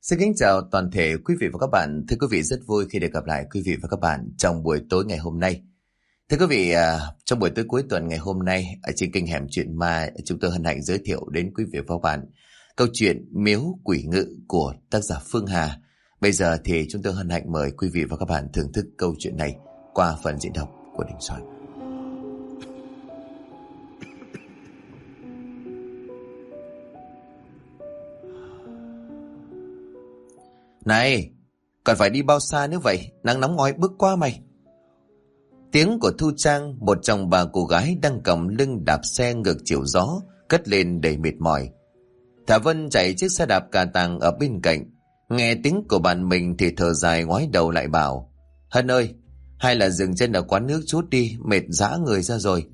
Xin kính chào toàn thể quý vị và các bạn. Thưa quý vị, rất vui khi được gặp lại quý vị và các bạn trong buổi tối ngày hôm nay. Thưa quý vị, trong buổi tối cuối tuần ngày hôm nay, ở trên kênh Hẻm Chuyện Ma, chúng tôi hân hạnh giới thiệu đến quý vị và các bạn câu chuyện Miếu Quỷ Ngự của tác giả Phương Hà. Bây giờ thì chúng tôi hân hạnh mời quý vị và các bạn thưởng thức câu chuyện này qua phần diễn đọc của Đình Soạn. Này, còn phải đi bao xa nữa vậy? Nắng nóng oi bức quá mày. Tiếng của Thu Trang, một trong ba cô gái đang cầm lưng đạp xe ngược chiều gió, cất lên đầy mệt mỏi. Thả Vân chạy chiếc xe đạp cà tàng ở bên cạnh, nghe tiếng của bạn mình thì thở dài ngoái đầu lại bảo: Hân ơi, hay là dừng chân ở quán nước chút đi, mệt dã người ra rồi.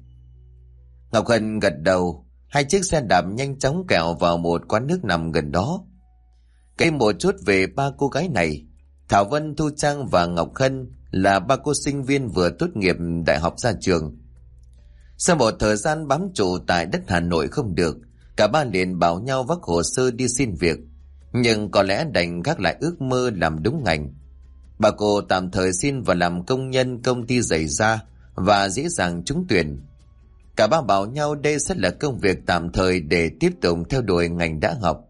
Ngọc Hân gật đầu, hai chiếc xe đạp nhanh chóng kẹo vào một quán nước nằm gần đó. Kể một chút về ba cô gái này. Thảo Vân, Thu Trang và Ngọc Hân là ba cô sinh viên vừa tốt nghiệp đại học ra trường. Sau một thời gian bám trụ tại đất Hà Nội không được, cả ba liền bảo nhau vác hồ sơ đi xin việc, nhưng có lẽ đành gác lại ước mơ làm đúng ngành. Bà cô tạm thời xin vào làm công nhân công ty giày da và dễ dàng trúng tuyển. Cả ba bảo nhau đây sẽ là công việc tạm thời để tiếp tục theo đuổi ngành đã học.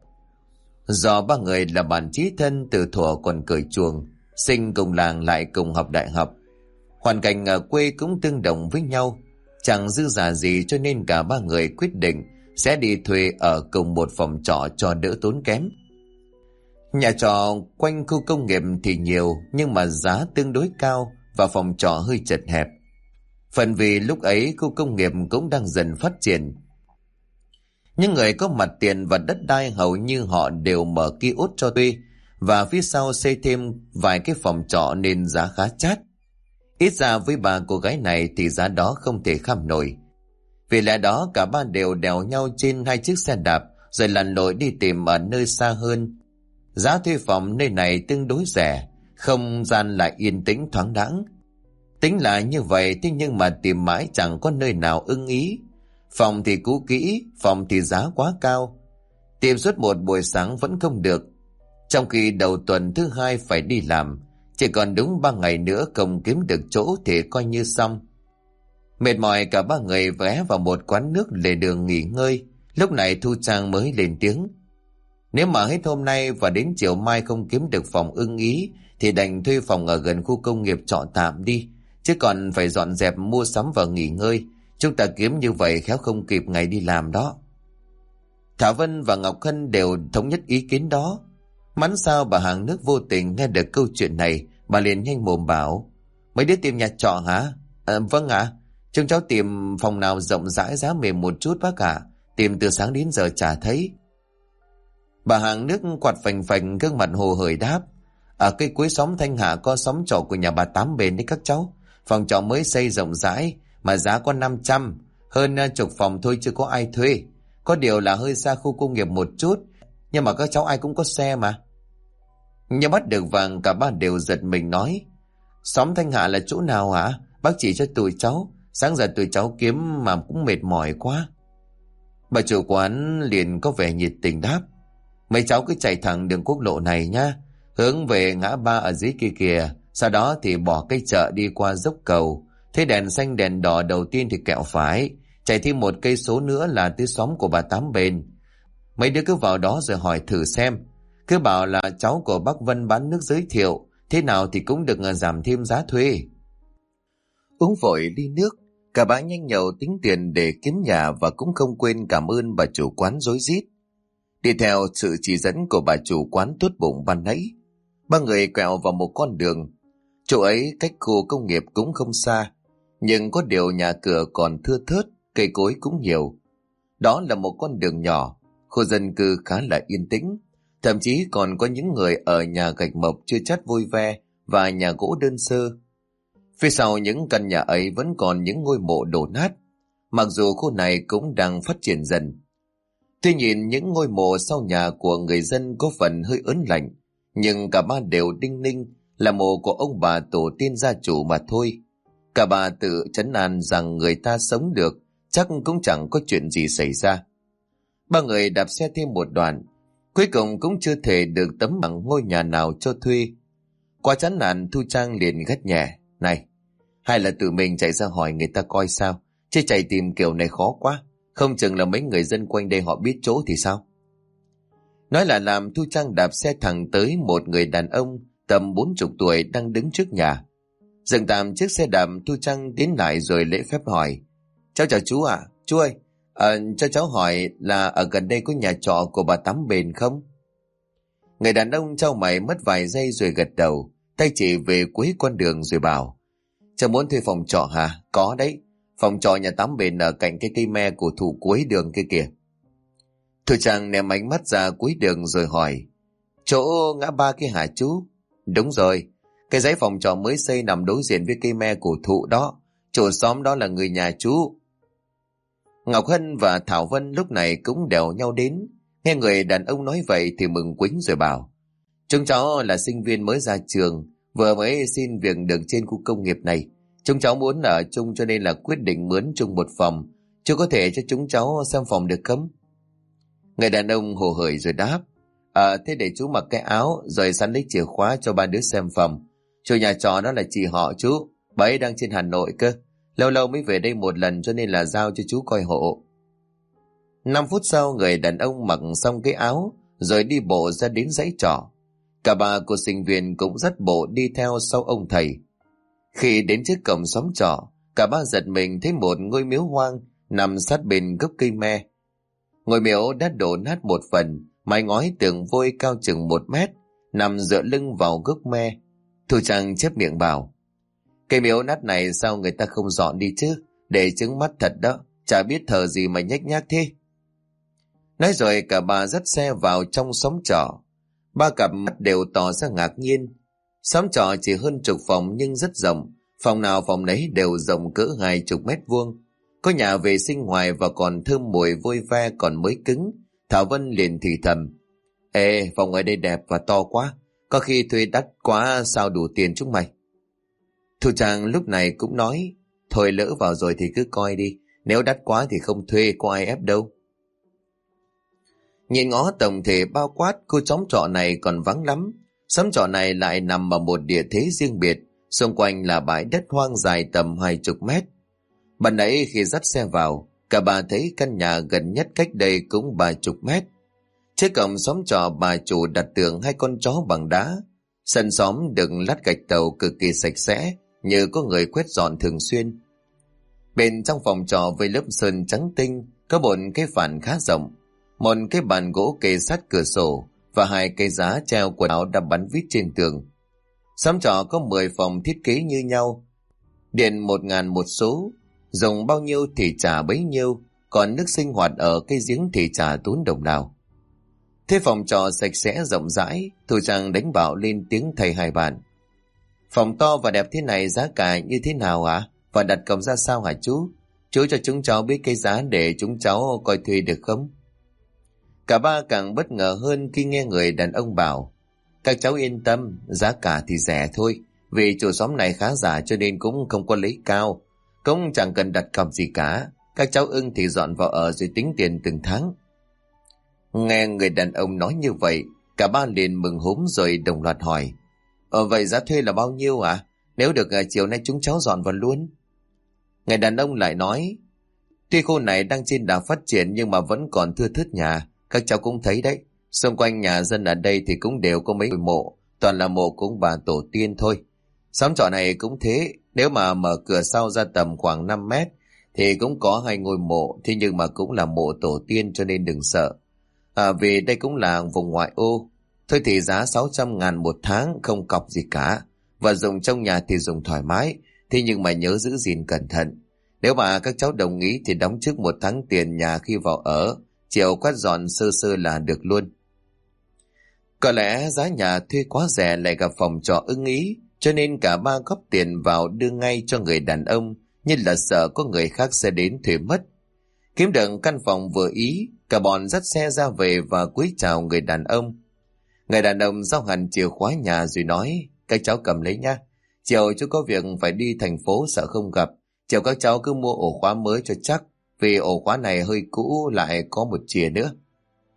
Do ba người là bạn chí thân từ thuở còn cởi chuồng, sinh cùng làng lại cùng học đại học, hoàn cảnh ở quê cũng tương đồng với nhau, chẳng dư giả gì, cho nên cả ba người quyết định sẽ đi thuê ở cùng một phòng trọ cho đỡ tốn kém. Nhà trọ quanh khu công nghiệp thì nhiều, nhưng mà giá tương đối cao và phòng trọ hơi chật hẹp. Phần vì lúc ấy khu công nghiệp cũng đang dần phát triển. Những người có mặt tiền và đất đai hầu như họ đều mở kiosk cho thuê, và phía sau xây thêm vài cái phòng trọ nên giá khá chát. Ít ra với ba cô gái này thì giá đó không thể kham nổi. Vì lẽ đó cả ba đều đèo nhau trên hai chiếc xe đạp rồi lặn lội đi tìm ở nơi xa hơn. Giá thuê phòng nơi này tương đối rẻ, không gian lại yên tĩnh thoáng đãng. Tính là như vậy, thế nhưng mà tìm mãi chẳng có nơi nào ưng ý. Phòng thì cũ kỹ, phòng thì giá quá cao. Tìm suốt một buổi sáng vẫn không được, trong khi đầu tuần thứ hai phải đi làm. Chỉ còn đúng 3 ngày nữa không kiếm được chỗ thì coi như xong. Mệt mỏi cả ba người ghé vào một quán nước lề đường nghỉ ngơi. Lúc này Thu Trang mới lên tiếng: Nếu mà hết hôm nay và đến chiều mai không kiếm được phòng ưng ý thì đành thuê phòng ở gần khu công nghiệp trọ tạm đi, chứ còn phải dọn dẹp mua sắm và nghỉ ngơi. Chúng ta kiếm như vậy khéo không kịp ngày đi làm đó. Thảo Vân và Ngọc Hân đều thống nhất ý kiến đó. Mắn sao bà hàng nước vô tình nghe được câu chuyện này, bà liền nhanh mồm bảo: Mấy đứa tìm nhà trọ hả? Vâng ạ. Chúng cháu tìm phòng nào rộng rãi giá mềm một chút bác ạ. Tìm từ sáng đến giờ chả thấy. Bà hàng nước quạt phành phành, gương mặt hồ hởi đáp: Ở cây cuối xóm Thanh Hà có xóm trọ của nhà bà Tám Bền đấy các cháu. Phòng trọ mới xây rộng rãi mà giá có 500, hơn chục phòng thôi chưa có ai thuê. Có điều là hơi xa khu công nghiệp một chút, nhưng mà các cháu ai cũng có xe mà. Nhưng bắt được vàng cả ba đều giật mình nói: Xóm Thanh Hạ là chỗ nào hả? Bác chỉ cho tụi cháu, sáng giờ tụi cháu kiếm mà cũng mệt mỏi quá. Bà chủ quán liền có vẻ nhiệt tình đáp: Mấy cháu cứ chạy thẳng đường quốc lộ này nhá, hướng về ngã ba ở dưới kia kìa. Sau đó thì bỏ cây chợ đi qua dốc cầu, thấy đèn xanh đèn đỏ đầu tiên thì kẹo phải, chạy thêm 1 cây số nữa là tới xóm của bà Tám Bền. Mấy đứa cứ vào đó rồi hỏi thử xem, cứ bảo là cháu của bác Vân bán nước giới thiệu, thế nào thì cũng được giảm thêm giá thuê. Uống vội ly nước, cả ba nhanh nhậu tính tiền để kiếm nhà và cũng không quên cảm ơn bà chủ quán rối rít. Đi theo sự chỉ dẫn của bà chủ quán tốt bụng ban nãy, ba người quẹo vào một con đường. Chỗ ấy cách khu công nghiệp cũng không xa, nhưng có điều nhà cửa còn thưa thớt, cây cối cũng nhiều. Đó là một con đường nhỏ, khu dân cư khá là yên tĩnh, thậm chí còn có những người ở nhà gạch mộc chưa chát vôi ve và nhà gỗ đơn sơ. Phía sau những căn nhà ấy vẫn còn những ngôi mộ đổ nát, mặc dù khu này cũng đang phát triển dần. Tuy nhìn những ngôi mộ sau nhà của người dân có phần hơi ớn lạnh, nhưng cả ba đều đinh ninh là mộ của ông bà tổ tiên gia chủ mà thôi. Cả bà tự trấn an rằng người ta sống được, chắc cũng chẳng có chuyện gì xảy ra. Ba người đạp xe thêm một đoạn, Cuối cùng cũng chưa thể được tấm bằng ngôi nhà nào cho thuê. Quá chán nản, Thu Trang liền gắt nhẹ: Này, hay là tự mình chạy ra hỏi người ta coi sao, chứ chạy tìm kiểu này khó quá, không chừng là mấy người dân quanh đây họ biết chỗ thì sao. Nói là làm, Thu Trang đạp xe thẳng tới một người đàn ông tầm 40 tuổi đang đứng trước nhà. Dừng tạm chiếc xe đạp, Thu Trang tiến lại rồi lễ phép hỏi: Cháu chào chú ạ. Chú ơi, cho cháu hỏi là ở gần đây có nhà trọ của bà Tám Bền không? Người đàn ông chau mày mất vài giây rồi gật đầu, tay chỉ về cuối con đường rồi bảo: Cháu muốn thuê phòng trọ hả? Có đấy, phòng trọ nhà Tám Bền ở cạnh cái cây me cổ thụ cuối đường kia kìa. Thu Trang ném ánh mắt ra cuối đường rồi hỏi: Chỗ ngã ba kia hả chú? Đúng rồi, cái dãy phòng trọ mới xây nằm đối diện với cây me cổ thụ đó, chủ xóm đó là người nhà chú. Ngọc Hân và Thảo Vân lúc này cũng đèo nhau đến. Nghe người đàn ông nói vậy thì mừng quính rồi bảo: Chúng cháu là sinh viên mới ra trường, vừa mới xin việc được trên khu công nghiệp này. Chúng cháu muốn ở chung cho nên là quyết định mướn chung một phòng. Chú có thể cho chúng cháu xem phòng được không? Người đàn ông hồ hởi rồi đáp: Thế để chú mặc cái áo rồi sẵn lấy chìa khóa cho ba đứa xem phòng. Chủ nhà trọ đó là chị họ chú, bà ấy đang trên Hà Nội cơ. Lâu lâu mới về đây một lần cho nên là giao cho chú coi hộ. 5 phút sau, người đàn ông mặc xong cái áo rồi đi bộ ra đến dãy trọ. Cả bà của sinh viên cũng dắt bộ đi theo sau ông thầy. Khi đến trước cổng xóm trọ, cả ba giật mình thấy một ngôi miếu hoang nằm sát bên gốc cây me. Ngôi miếu đã đổ nát một phần, mái ngói tường vôi cao chừng 1 mét, nằm dựa lưng vào gốc me. Thu Trang chép miệng bảo: Cây miếu nát này sao người ta không dọn đi chứ, để chứng mắt thật đó, chả biết thờ gì mà nhếch nhác thế. Nói rồi cả bà dắt xe vào trong xóm trọ. Ba cặp mắt đều tỏ ra ngạc nhiên. Xóm trọ chỉ hơn 10 phòng nhưng rất rộng, phòng nào phòng nấy đều rộng cỡ 20 mét vuông. Có nhà vệ sinh ngoài và còn thơm mùi vôi ve còn mới cứng. Thảo Vân liền thì thầm: Ê, phòng ở đây đẹp và to quá, có khi thuê đắt quá sao đủ tiền chúng mày. Thu Trang lúc này cũng nói: Thôi lỡ vào rồi thì cứ coi đi, nếu đắt quá thì không thuê, có ai ép đâu. Nhìn ngó tổng thể bao quát, khu xóm trọ này còn vắng lắm. Xóm trọ này lại nằm ở một địa thế riêng biệt, xung quanh là bãi đất hoang dài tầm 20 mét. Ban nãy khi dắt xe vào, cả bà thấy căn nhà gần nhất cách đây cũng 30 mét. Trước cổng xóm trọ bà chủ đặt tường 2 con chó bằng đá. Sân xóm được lát gạch tàu cực kỳ sạch sẽ, như có người quét dọn thường xuyên. Bên trong phòng trọ với lớp sơn trắng tinh, có một cái phản khá rộng, một cái bàn gỗ kê sát cửa sổ và 2 cây giá treo quần áo đã bắn vít trên tường. Xóm trọ có 10 phòng thiết kế như nhau, điện 1.000 một số, dùng bao nhiêu thì trả bấy nhiêu, còn nước sinh hoạt ở cái giếng thì trả tốn đồng nào. Thế phòng trọ sạch sẽ rộng rãi, Thu Trang đánh bảo lên tiếng thầy hai bạn: Phòng to và đẹp thế này giá cả như thế nào hả? Và đặt cọc ra sao hả chú? Chú cho chúng cháu biết cái giá để chúng cháu coi thuê được không? Cả ba càng bất ngờ hơn khi nghe người đàn ông bảo: Các cháu yên tâm, giá cả thì rẻ thôi, vì chủ xóm này khá giả cho nên cũng không có lấy cao, cũng chẳng cần đặt cọc gì cả. Các cháu ưng thì dọn vào ở rồi tính tiền từng tháng. Nghe người đàn ông nói như vậy, cả ba liền mừng húm rồi đồng loạt hỏi: Vậy giá thuê là bao nhiêu ạ? Nếu được chiều nay chúng cháu dọn vào luôn. Người đàn ông lại nói: Tuy khu này đang trên đà phát triển nhưng mà vẫn còn thưa thớt nhà, các cháu cũng thấy đấy. Xung quanh nhà dân ở đây thì cũng đều có mấy ngôi mộ, toàn là mộ của bà tổ tiên thôi. Xóm trọ này cũng thế, nếu mà mở cửa sau ra tầm khoảng 5 mét thì cũng có 2 ngôi mộ, thế nhưng mà cũng là mộ tổ tiên cho nên đừng sợ. Vì đây cũng là vùng ngoại ô. Thôi thì giá 600.000 một tháng, không cọc gì cả. Và dùng trong nhà thì dùng thoải mái, thế nhưng mà nhớ giữ gìn cẩn thận. Nếu mà các cháu đồng ý thì đóng trước 1 tháng tiền nhà khi vào ở, chiều quét dọn sơ sơ là được luôn. Có lẽ giá nhà thuê quá rẻ lại gặp phòng trọ ưng ý, cho nên cả ba góp tiền vào đưa ngay cho người đàn ông, như là sợ có người khác sẽ đến thuê mất. Kiếm được căn phòng vừa ý, cả bọn dắt xe ra về và cúi chào người đàn ông. Người đàn ông giao hẳn chìa khóa nhà rồi nói: Các cháu cầm lấy nhá, chiều chú có việc phải đi thành phố sợ không gặp, chiều các cháu cứ mua ổ khóa mới cho chắc, vì ổ khóa này hơi cũ lại có một chìa nữa.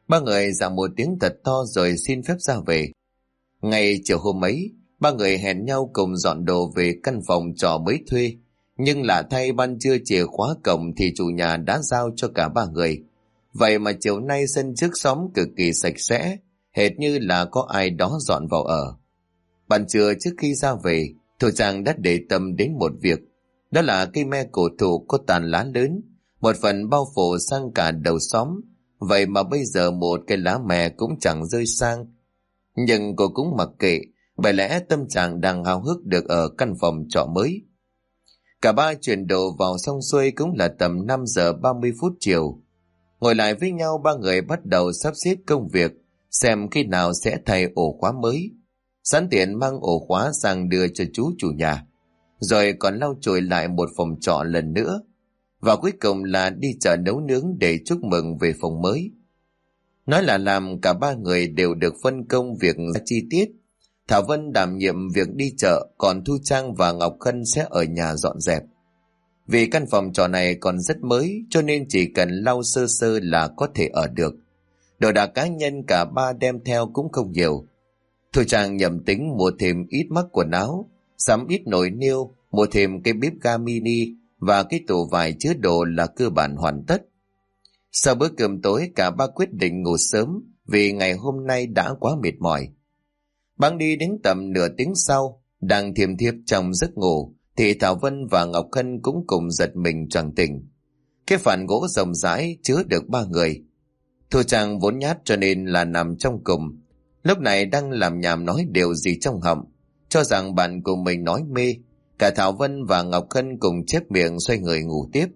Ba người dạ một tiếng thật to rồi xin phép ra về. Ngày chiều hôm ấy, ba người hẹn nhau cùng dọn đồ về căn phòng trọ mới thuê. Nhưng lạ thay ban trưa chìa khóa cổng thì chủ nhà đã giao cho cả ba người. Vậy mà chiều nay sân trước xóm cực kỳ sạch sẽ, hệt như là có ai đó dọn vào ở. Ban trưa trước khi ra về, Thủ Trang đã để tâm đến một việc. Đó là cây me cổ thụ có tàn lá lớn, một phần bao phủ sang cả đầu xóm. Vậy mà bây giờ một cây lá me cũng chẳng rơi sang. Nhưng cô cũng mặc kệ, bởi lẽ tâm trạng đang háo hức được ở căn phòng trọ mới. Cả ba chuyển đồ vào xong xuôi cũng là tầm 5 giờ 30 phút chiều. Ngồi lại với nhau, ba người bắt đầu sắp xếp công việc, xem khi nào sẽ thay ổ khóa mới. Sẵn tiện mang ổ khóa sang đưa cho chú chủ nhà, rồi còn lau chùi lại một phòng trọ lần nữa. Và cuối cùng là đi chợ nấu nướng để chúc mừng về phòng mới. Nói là làm, cả ba người đều được phân công việc chi tiết. Thảo Vân đảm nhiệm việc đi chợ, còn Thu Trang và Ngọc Khân sẽ ở nhà dọn dẹp. Vì căn phòng trọ này còn rất mới, cho nên chỉ cần lau sơ sơ là có thể ở được. Đồ đạc cá nhân cả ba đem theo cũng không nhiều. Thu Trang nhầm tính mua thêm ít mắc quần áo, sắm ít nồi niêu, mua thêm cái bếp ga mini và cái tủ vải chứa đồ là cơ bản hoàn tất. Sau bữa cơm tối, cả ba quyết định ngủ sớm vì ngày hôm nay đã quá mệt mỏi. Băng đi đến tầm nửa tiếng sau, đang thiêm thiếp trong giấc ngủ, thì Thảo Vân và Ngọc Khân cũng cùng giật mình choàng tỉnh. Cái phản gỗ rộng rãi chứa được ba người. Thu Trang vốn nhát cho nên là nằm trong cùng. Lúc này đang làm nhảm nói điều gì trong họng, cho rằng bạn của mình nói mê. Cả Thảo Vân và Ngọc Khân cùng chép miệng xoay người ngủ tiếp.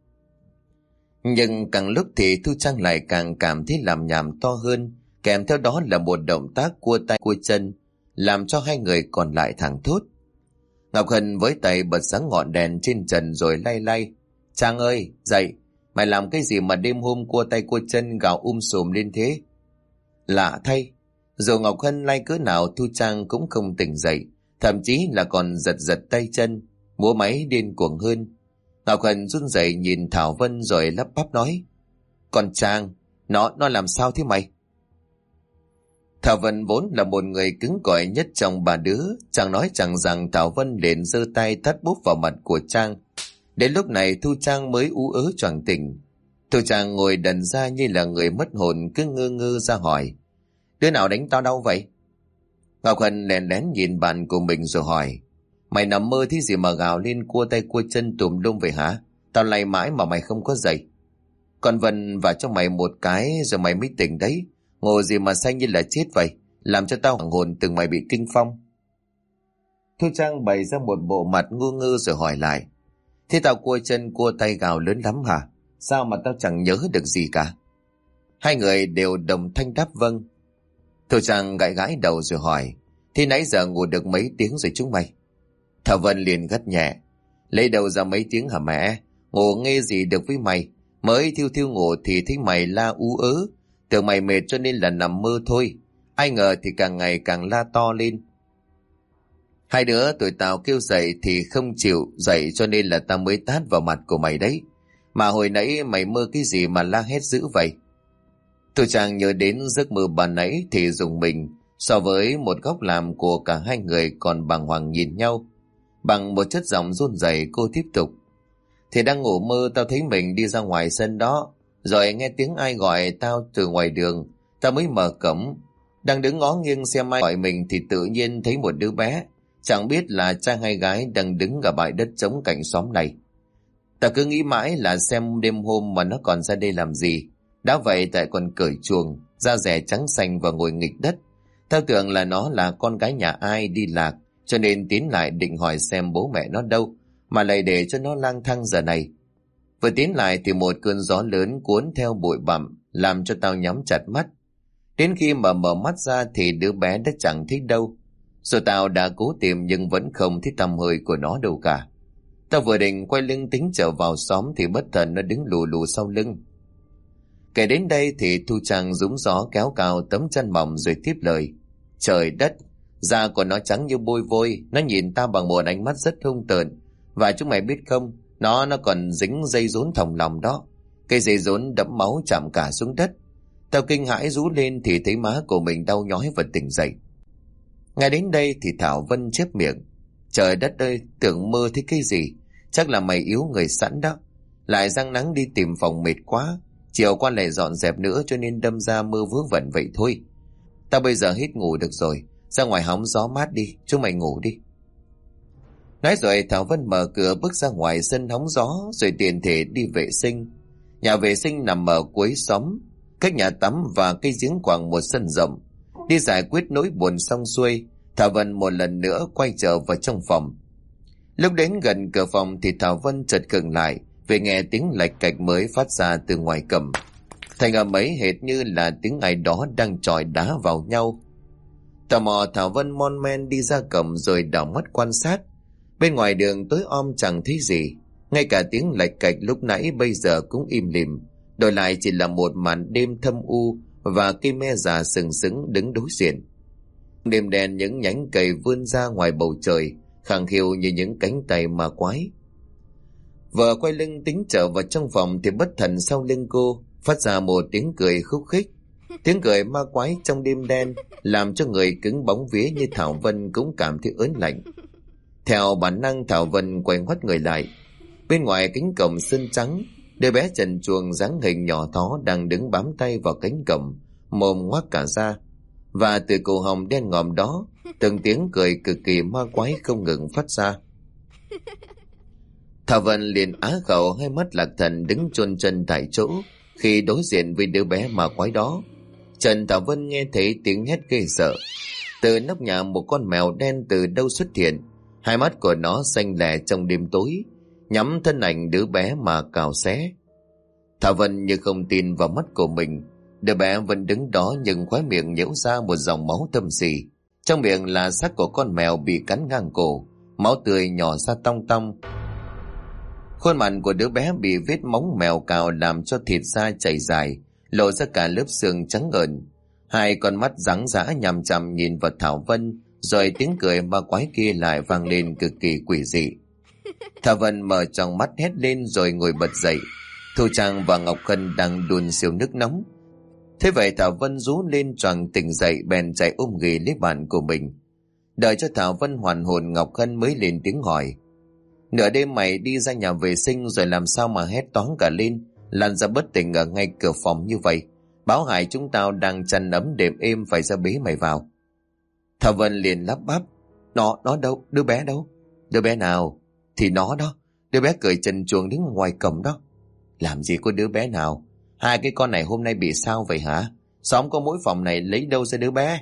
Nhưng càng lúc thì Thu Trang lại càng cảm thấy làm nhảm to hơn, kèm theo đó là một động tác cua tay cua chân, làm cho hai người còn lại thẳng thốt. Ngọc Hân với tay bật sáng ngọn đèn trên trần rồi lay lay. Trang ơi, dậy, mày làm cái gì mà đêm hôm cua tay cua chân gào sùm lên thế? Lạ thay, dù Ngọc Hân lay cỡ nào Thu Trang cũng không tỉnh dậy, thậm chí là còn giật giật tay chân, múa máy điên cuồng hơn. Ngọc Hân run rẩy nhìn Thảo Vân rồi lắp bắp nói: Còn Trang, nó làm sao thế mày? Thảo Vân vốn là một người cứng cỏi nhất trong ba đứa, chẳng nói chẳng rằng Thảo Vân liền giơ tay tát bốp vào mặt của Trang. Đến lúc này Thu Trang mới ú ớ choàng tỉnh. Thu Trang ngồi đần ra như là người mất hồn, cứ ngơ ngơ ra hỏi: Đứa nào đánh tao đâu vậy? Ngọc Hân lén lén nhìn bạn của mình rồi hỏi: Mày nằm mơ thế gì mà gào lên cua tay cua chân tùm lum vậy hả? Tao lay mãi mà mày không có dậy. Còn Vân vào cho mày một cái rồi mày mới tỉnh đấy. Ngồi gì mà xanh như là chết vậy, làm cho tao hoàng hồn tưởng mày bị kinh phong. Thu Trang bày ra một bộ mặt ngu ngơ rồi hỏi lại: Thế tao cua chân cua tay gào lớn lắm hả? Sao mà tao chẳng nhớ được gì cả? Hai người đều đồng thanh đáp vâng. Thu Trang gãi gãi đầu rồi hỏi: Thế nãy giờ ngủ được mấy tiếng rồi chúng mày? Thảo Vân liền gắt nhẹ: Lấy đầu ra mấy tiếng hả mẹ? Ngủ nghe gì được với mày? Mới thiêu thiêu ngủ thì thấy mày la ú ớ, tưởng mày mệt cho nên là nằm mơ thôi. Ai ngờ thì càng ngày càng la to lên. Hai đứa tụi tao kêu dậy thì không chịu dậy, cho nên là tao mới tát vào mặt của mày đấy. Mà hồi nãy mày mơ cái gì mà la hét dữ vậy? Tôi chàng nhớ đến giấc mơ ban nãy thì dùng mình. So với một góc làm của cả hai người còn bàng hoàng nhìn nhau. Bằng một chất giọng run rẩy cô tiếp tục: Thì đang ngủ mơ tao thấy mình đi ra ngoài sân đó, rồi nghe tiếng ai gọi tao từ ngoài đường. Tao mới mở cổng, đang đứng ngó nghiêng xem ai gọi mình thì tự nhiên thấy một đứa bé, chẳng biết là trai hay gái, đang đứng ở bãi đất trống cạnh xóm này. Tao cứ nghĩ mãi là xem đêm hôm mà nó còn ra đây làm gì. Đã vậy tại còn cởi chuồng, da rẻ trắng xanh và ngồi nghịch đất. Tao tưởng là nó là con gái nhà ai đi lạc, cho nên tiến lại định hỏi xem bố mẹ nó đâu, mà lại để cho nó lang thang giờ này. Vừa tiến lại thì một cơn gió lớn cuốn theo bụi bặm, làm cho tao nhắm chặt mắt. Đến khi mà mở mắt ra thì đứa bé đã chẳng thấy đâu. Rồi tao đã cố tìm nhưng vẫn không thấy tăm hơi của nó đâu cả. Tao vừa định quay lưng tính trở vào xóm thì bất thần nó đứng lù lù sau lưng. Kể đến đây thì Thu Trang rúng gió kéo cao tấm chân mỏng rồi tiếp lời: Trời đất, da của nó trắng như bôi vôi, nó nhìn tao bằng một ánh mắt rất hung tợn. Và chúng mày biết không, nó còn dính dây rốn thòng lòng đó. Cây dây rốn đẫm máu chạm cả xuống đất. Tao kinh hãi rú lên thì thấy má của mình đau nhói và tỉnh dậy. Ngay đến đây thì Thảo Vân chép miệng. Trời đất ơi, tưởng mơ thấy cái gì? Chắc là mày yếu người sẵn đó. Lại răng nắng đi tìm phòng mệt quá. Chiều qua lại dọn dẹp nữa cho nên đâm ra mơ vớ vẩn vậy thôi. Tao bây giờ hết ngủ được rồi. Ra ngoài hóng gió mát đi, chúng mày ngủ đi. Nói rồi Thảo Vân mở cửa bước ra ngoài sân hóng gió rồi tiện thể đi vệ sinh. Nhà vệ sinh nằm ở cuối xóm, cách nhà tắm và cây giếng khoảng một sân rộng. Đi giải quyết nỗi buồn xong xuôi, Thảo Vân một lần nữa quay trở vào trong phòng. Lúc đến gần cửa phòng thì Thảo Vân chợt khựng lại vì nghe tiếng lạch cạch mới phát ra từ ngoài cầm. Thành âm ấy hệt như là tiếng ai đó đang chọi đá vào nhau. Tò mò Thảo Vân mon men đi ra cổng rồi đảo mắt quan sát. Bên ngoài đường tối om chẳng thấy gì. Ngay cả tiếng lạch cạch lúc nãy bây giờ cũng im lìm. Đổi lại chỉ là một màn đêm thâm u và cây me già sừng sững đứng đối diện. Đêm đen những nhánh cây vươn ra ngoài bầu trời, khàng khiu như những cánh tay ma quái. Vợ quay lưng tính trở vào trong phòng thì bất thần sau lưng cô phát ra một tiếng cười khúc khích. Tiếng cười ma quái trong đêm đen làm cho người cứng bóng vía như Thảo Vân cũng cảm thấy ớn lạnh. Theo bản năng Thảo Vân quay ngoắt người lại. Bên ngoài cánh cổng sơn trắng, đứa bé trần truồng dáng hình nhỏ thó đang đứng bám tay vào cánh cổng, mồm ngoác cả ra. Và từ cổ họng đen ngòm đó, từng tiếng cười cực kỳ ma quái không ngừng phát ra. Thảo Vân liền á khẩu, hai mắt lạc thần đứng chôn chân tại chỗ khi đối diện với đứa bé ma quái đó. Trần Thảo Vân nghe thấy tiếng hét ghê sợ. Từ nóc nhà một con mèo đen từ đâu xuất hiện, hai mắt của nó xanh lè trong đêm tối, nhắm thân ảnh đứa bé mà cào xé. Thảo Vân như không tin vào mắt của mình. Đứa bé vẫn đứng đó nhưng khóe miệng nhễu ra một dòng máu thâm xì. Trong miệng là xác của con mèo bị cắn ngang cổ, máu tươi nhỏ ra tong tong. Khuôn mặt của đứa bé bị vết móng mèo cào làm cho thịt da chảy dài, lộ ra cả lớp xương trắng ngợn. Hai con mắt rắn rã nhằm chằm nhìn vào Thảo Vân, rồi tiếng cười ma quái kia lại vang lên cực kỳ quỷ dị. Thảo Vân mở tròng mắt hét lên rồi ngồi bật dậy. Thu Trang và Ngọc Hân đang đun siêu nước nóng. Thế vậy Thảo Vân rú lên choàng tỉnh dậy, bèn chạy ôm ghì lấy bạn của mình. Đợi cho Thảo Vân hoàn hồn, Ngọc Hân mới lên tiếng hỏi: nửa đêm mày đi ra nhà vệ sinh rồi làm sao mà hét toáng cả lên, lăn ra bất tỉnh ở ngay cửa phòng như vậy? Báo hại chúng tao đang chăn ấm đệm êm phải ra bế mày vào. Thảo Vân liền lắp bắp: Nó đâu? Đứa bé đâu? Đứa bé nào? Thì nó đó, đứa bé cởi trần truồng đứng ngoài cổng đó. Làm gì có đứa bé nào? Hai cái con này hôm nay bị sao vậy hả? Xóm có mỗi phòng này lấy đâu ra đứa bé?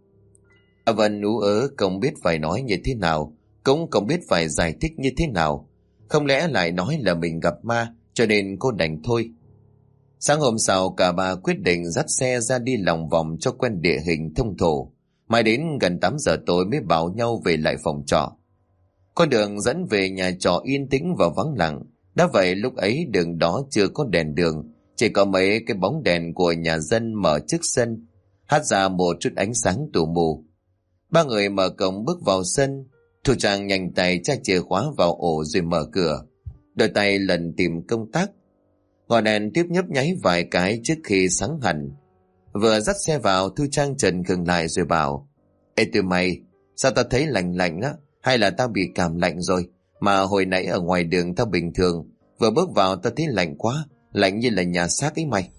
Thảo Vân ú ớ không biết phải nói như thế nào, cũng không biết phải giải thích như thế nào. Không lẽ lại nói là mình gặp ma, cho nên cô đành thôi. Sáng hôm sau cả ba quyết định dắt xe ra đi lòng vòng cho quen địa hình thông thổ. Mãi đến gần 8 giờ tối mới bảo nhau về lại phòng trọ. Con đường dẫn về nhà trọ yên tĩnh và vắng lặng. Đã vậy lúc ấy đường đó chưa có đèn đường, chỉ có mấy cái bóng đèn của nhà dân mở trước sân, hắt ra một chút ánh sáng tù mù. Ba người mở cổng bước vào sân. Thu Trang nhanh tay tra chìa khóa vào ổ rồi mở cửa, đôi tay lần tìm công tắc. Ngọn đèn tiếp nhấp nháy vài cái trước khi sáng hẳn. Vừa dắt xe vào, Thu Trang trần khừng lại rồi bảo: ê tụi mày, sao tao thấy lạnh lạnh á? Hay là tao bị cảm lạnh rồi? Mà hồi nãy ở ngoài đường tao bình thường, vừa bước vào tao thấy lạnh quá, lạnh như là nhà xác ấy mày.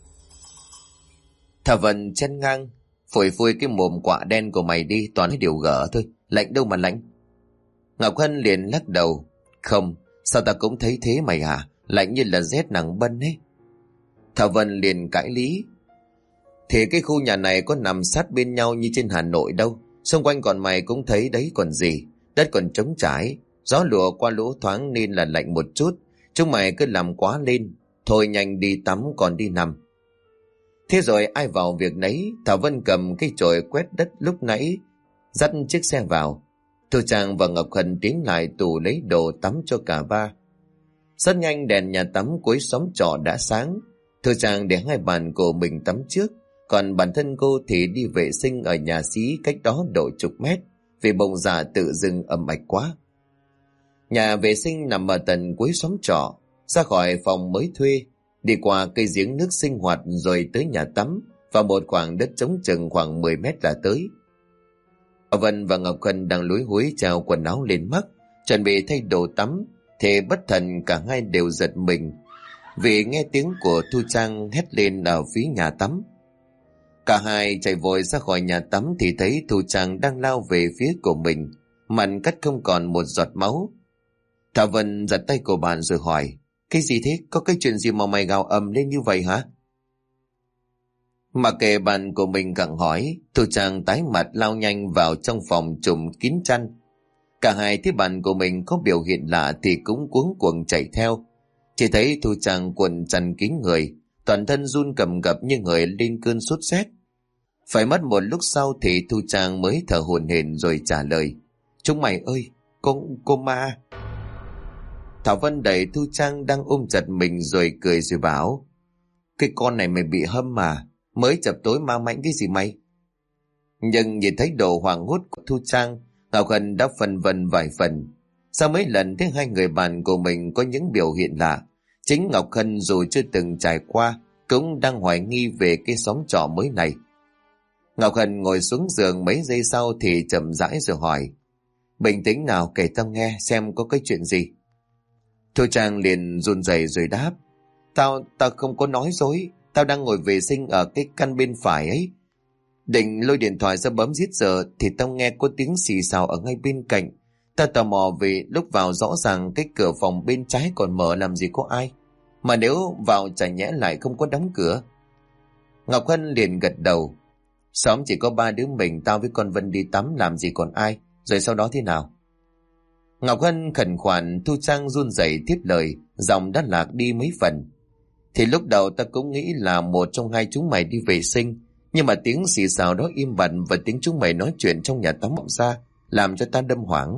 Thảo Vân chân ngang: phủi phủi cái mồm quạ đen của mày đi, toàn cái điều gở thôi, lạnh đâu mà lạnh. Ngọc Hân liền lắc đầu: không, sao tao cũng thấy thế mày hả? Lạnh như là rét nắng bân ấy. Thảo Vân liền cãi lý: thì cái khu nhà này có nằm sát bên nhau như trên Hà Nội đâu. Xung quanh còn mày cũng thấy đấy còn gì. Đất còn trống trải, gió lùa qua lỗ thoáng nên là lạnh một chút. Chúng mày cứ làm quá lên. Thôi nhanh đi tắm còn đi nằm. Thế rồi ai vào việc nấy. Thảo Vân cầm cái chổi quét đất lúc nãy, dắt chiếc xe vào. Thu Trang và Ngọc Hân tiến lại tủ lấy đồ tắm cho cả ba. Rất nhanh đèn nhà tắm cuối xóm trọ đã sáng. Thu Trang để hai bạn của mình tắm trước, còn bản thân cô thì đi vệ sinh ở nhà xí cách đó độ chục mét, vì bông dạ tự dưng ầm ạch quá. Nhà vệ sinh nằm ở tận cuối xóm trọ. Ra khỏi phòng mới thuê, đi qua cây giếng nước sinh hoạt rồi tới nhà tắm, vào một khoảng đất trống chừng khoảng 10 mét là tới. Thảo Vân và Ngọc Hân đang lúi húi treo quần áo lên mắc, chuẩn bị thay đồ tắm, thì bất thần cả hai đều giật mình vì nghe tiếng của Thu Trang hét lên ở phía nhà tắm. Cả hai chạy vội ra khỏi nhà tắm thì thấy Thu Trang đang lao về phía của mình, mặt cắt không còn một giọt máu. Thảo Vân giật tay của bạn rồi hỏi: cái gì thế? Có cái chuyện gì mà mày gào ầm lên như vậy hả? Mà kệ bạn của mình gặng hỏi, Thu Trang tái mặt lao nhanh vào trong phòng trùm kín chăn. Cả hai thấy bạn của mình có biểu hiện lạ thì cũng cuống cuồng chạy theo. Chỉ thấy Thu Trang quần chăn kín người, toàn thân run cầm cập như người lên cơn sốt rét. Phải mất một lúc sau thì Thu Trang mới thở hổn hển rồi trả lời: chúng mày ơi, cô ma. Thảo Vân đẩy Thu Trang đang ôm chặt mình rồi cười rồi bảo: cái con này mày bị hâm mà, mới chập tối ma mãnh cái gì mày? Nhưng nhìn thấy đồ hoảng hốt của Thu Trang, Ngọc Hân đã phân vân vài phần. Sau mấy lần thấy hai người bạn của mình có những biểu hiện lạ, chính Ngọc Hân dù chưa từng trải qua cũng đang hoài nghi về cái xóm trọ mới này. Ngọc Hân ngồi xuống giường mấy giây sau thì chậm rãi rồi hỏi: bình tĩnh nào, kể tao nghe xem có cái chuyện gì. Thu Trang liền run rẩy rồi đáp: Tao không có nói dối. Tao đang ngồi vệ sinh ở cái căn bên phải ấy, định lôi điện thoại ra bấm giết giờ thì tao nghe có tiếng xì xào ở ngay bên cạnh. Tao tò mò vì lúc vào rõ ràng cái cửa phòng bên trái còn mở, làm gì có ai, mà nếu vào chả nhẽ lại không có đóng cửa. Ngọc Hân liền gật đầu: xóm chỉ có 3 đứa mình, tao với con Vân đi tắm làm gì còn ai, rồi sau đó thế nào? Ngọc Hân khẩn khoản. Thu Trang run rẩy tiếp lời, giọng đã lạc đi mấy phần: thì lúc đầu ta cũng nghĩ là một trong hai chúng mày đi vệ sinh, nhưng mà tiếng xì xào đó im bặt và tiếng chúng mày nói chuyện trong nhà tắm vọng ra, làm cho ta đâm hoảng.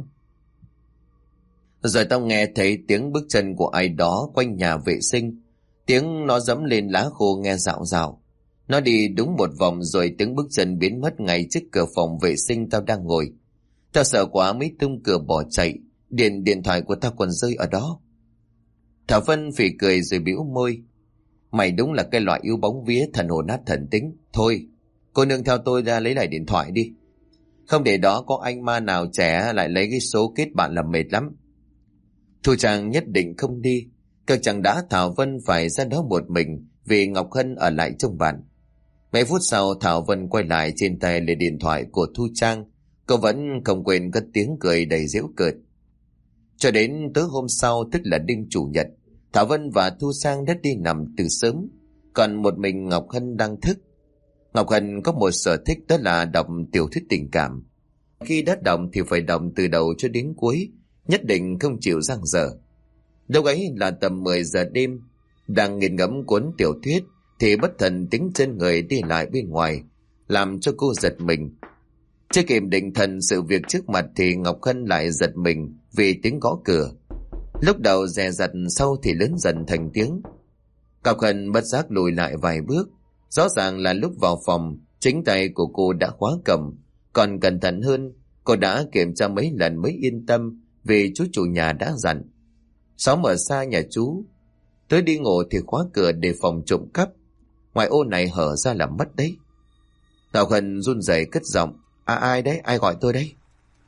Rồi tao nghe thấy tiếng bước chân của ai đó quanh nhà vệ sinh, tiếng nó dẫm lên lá khô nghe rạo rạo. Nó đi đúng một vòng rồi tiếng bước chân biến mất ngay trước cửa phòng vệ sinh tao đang ngồi. Tao sợ quá mới tung cửa bỏ chạy, điện thoại của tao còn rơi ở đó. Thảo Vân phì cười rồi bĩu môi: mày đúng là cái loại yêu bóng vía, thần hồn nát thần tính. Thôi, cô nương theo tôi ra lấy lại điện thoại đi, không để đó có anh ma nào trẻ lại lấy cái số kết bạn là mệt lắm. Thu Trang nhất định không đi. Cực chẳng đã Thảo Vân phải ra đó một mình vì Ngọc Hân ở lại trong bạn. Mấy phút sau Thảo Vân quay lại, trên tay lấy điện thoại của Thu Trang. Cô vẫn không quên cất tiếng cười đầy giễu cợt. Cho đến tối hôm sau, tức là đêm chủ nhật, Thảo Vân và Thu Trang đã đi nằm từ sớm, còn một mình Ngọc Hân đang thức. Ngọc Hân có một sở thích, đó là đọc tiểu thuyết tình cảm. Khi đã đọc thì phải đọc từ đầu cho đến cuối, nhất định không chịu dang dở. Lúc ấy là tầm 10 giờ đêm, đang nghiền ngẫm cuốn tiểu thuyết thì bất thần tiếng chân người đi lại bên ngoài, làm cho cô giật mình. Chưa kịp định thần sự việc trước mặt thì Ngọc Hân lại giật mình vì tiếng gõ cửa. Lúc đầu dè dặt, sau thì lớn dần thành tiếng. Ngọc Hân bất giác lùi lại vài bước. Rõ ràng là lúc vào phòng, chính tay của cô đã khóa cổng. Còn cẩn thận hơn, cô đã kiểm tra mấy lần mới yên tâm, vì chú chủ nhà đã dặn: xóm ở xa nhà chú, tới đi ngủ thì khóa cửa để phòng trộm cắp, ngoài ô này hở ra là mất đấy. Ngọc Hân run rẩy cất giọng: ai đấy, ai gọi tôi đấy?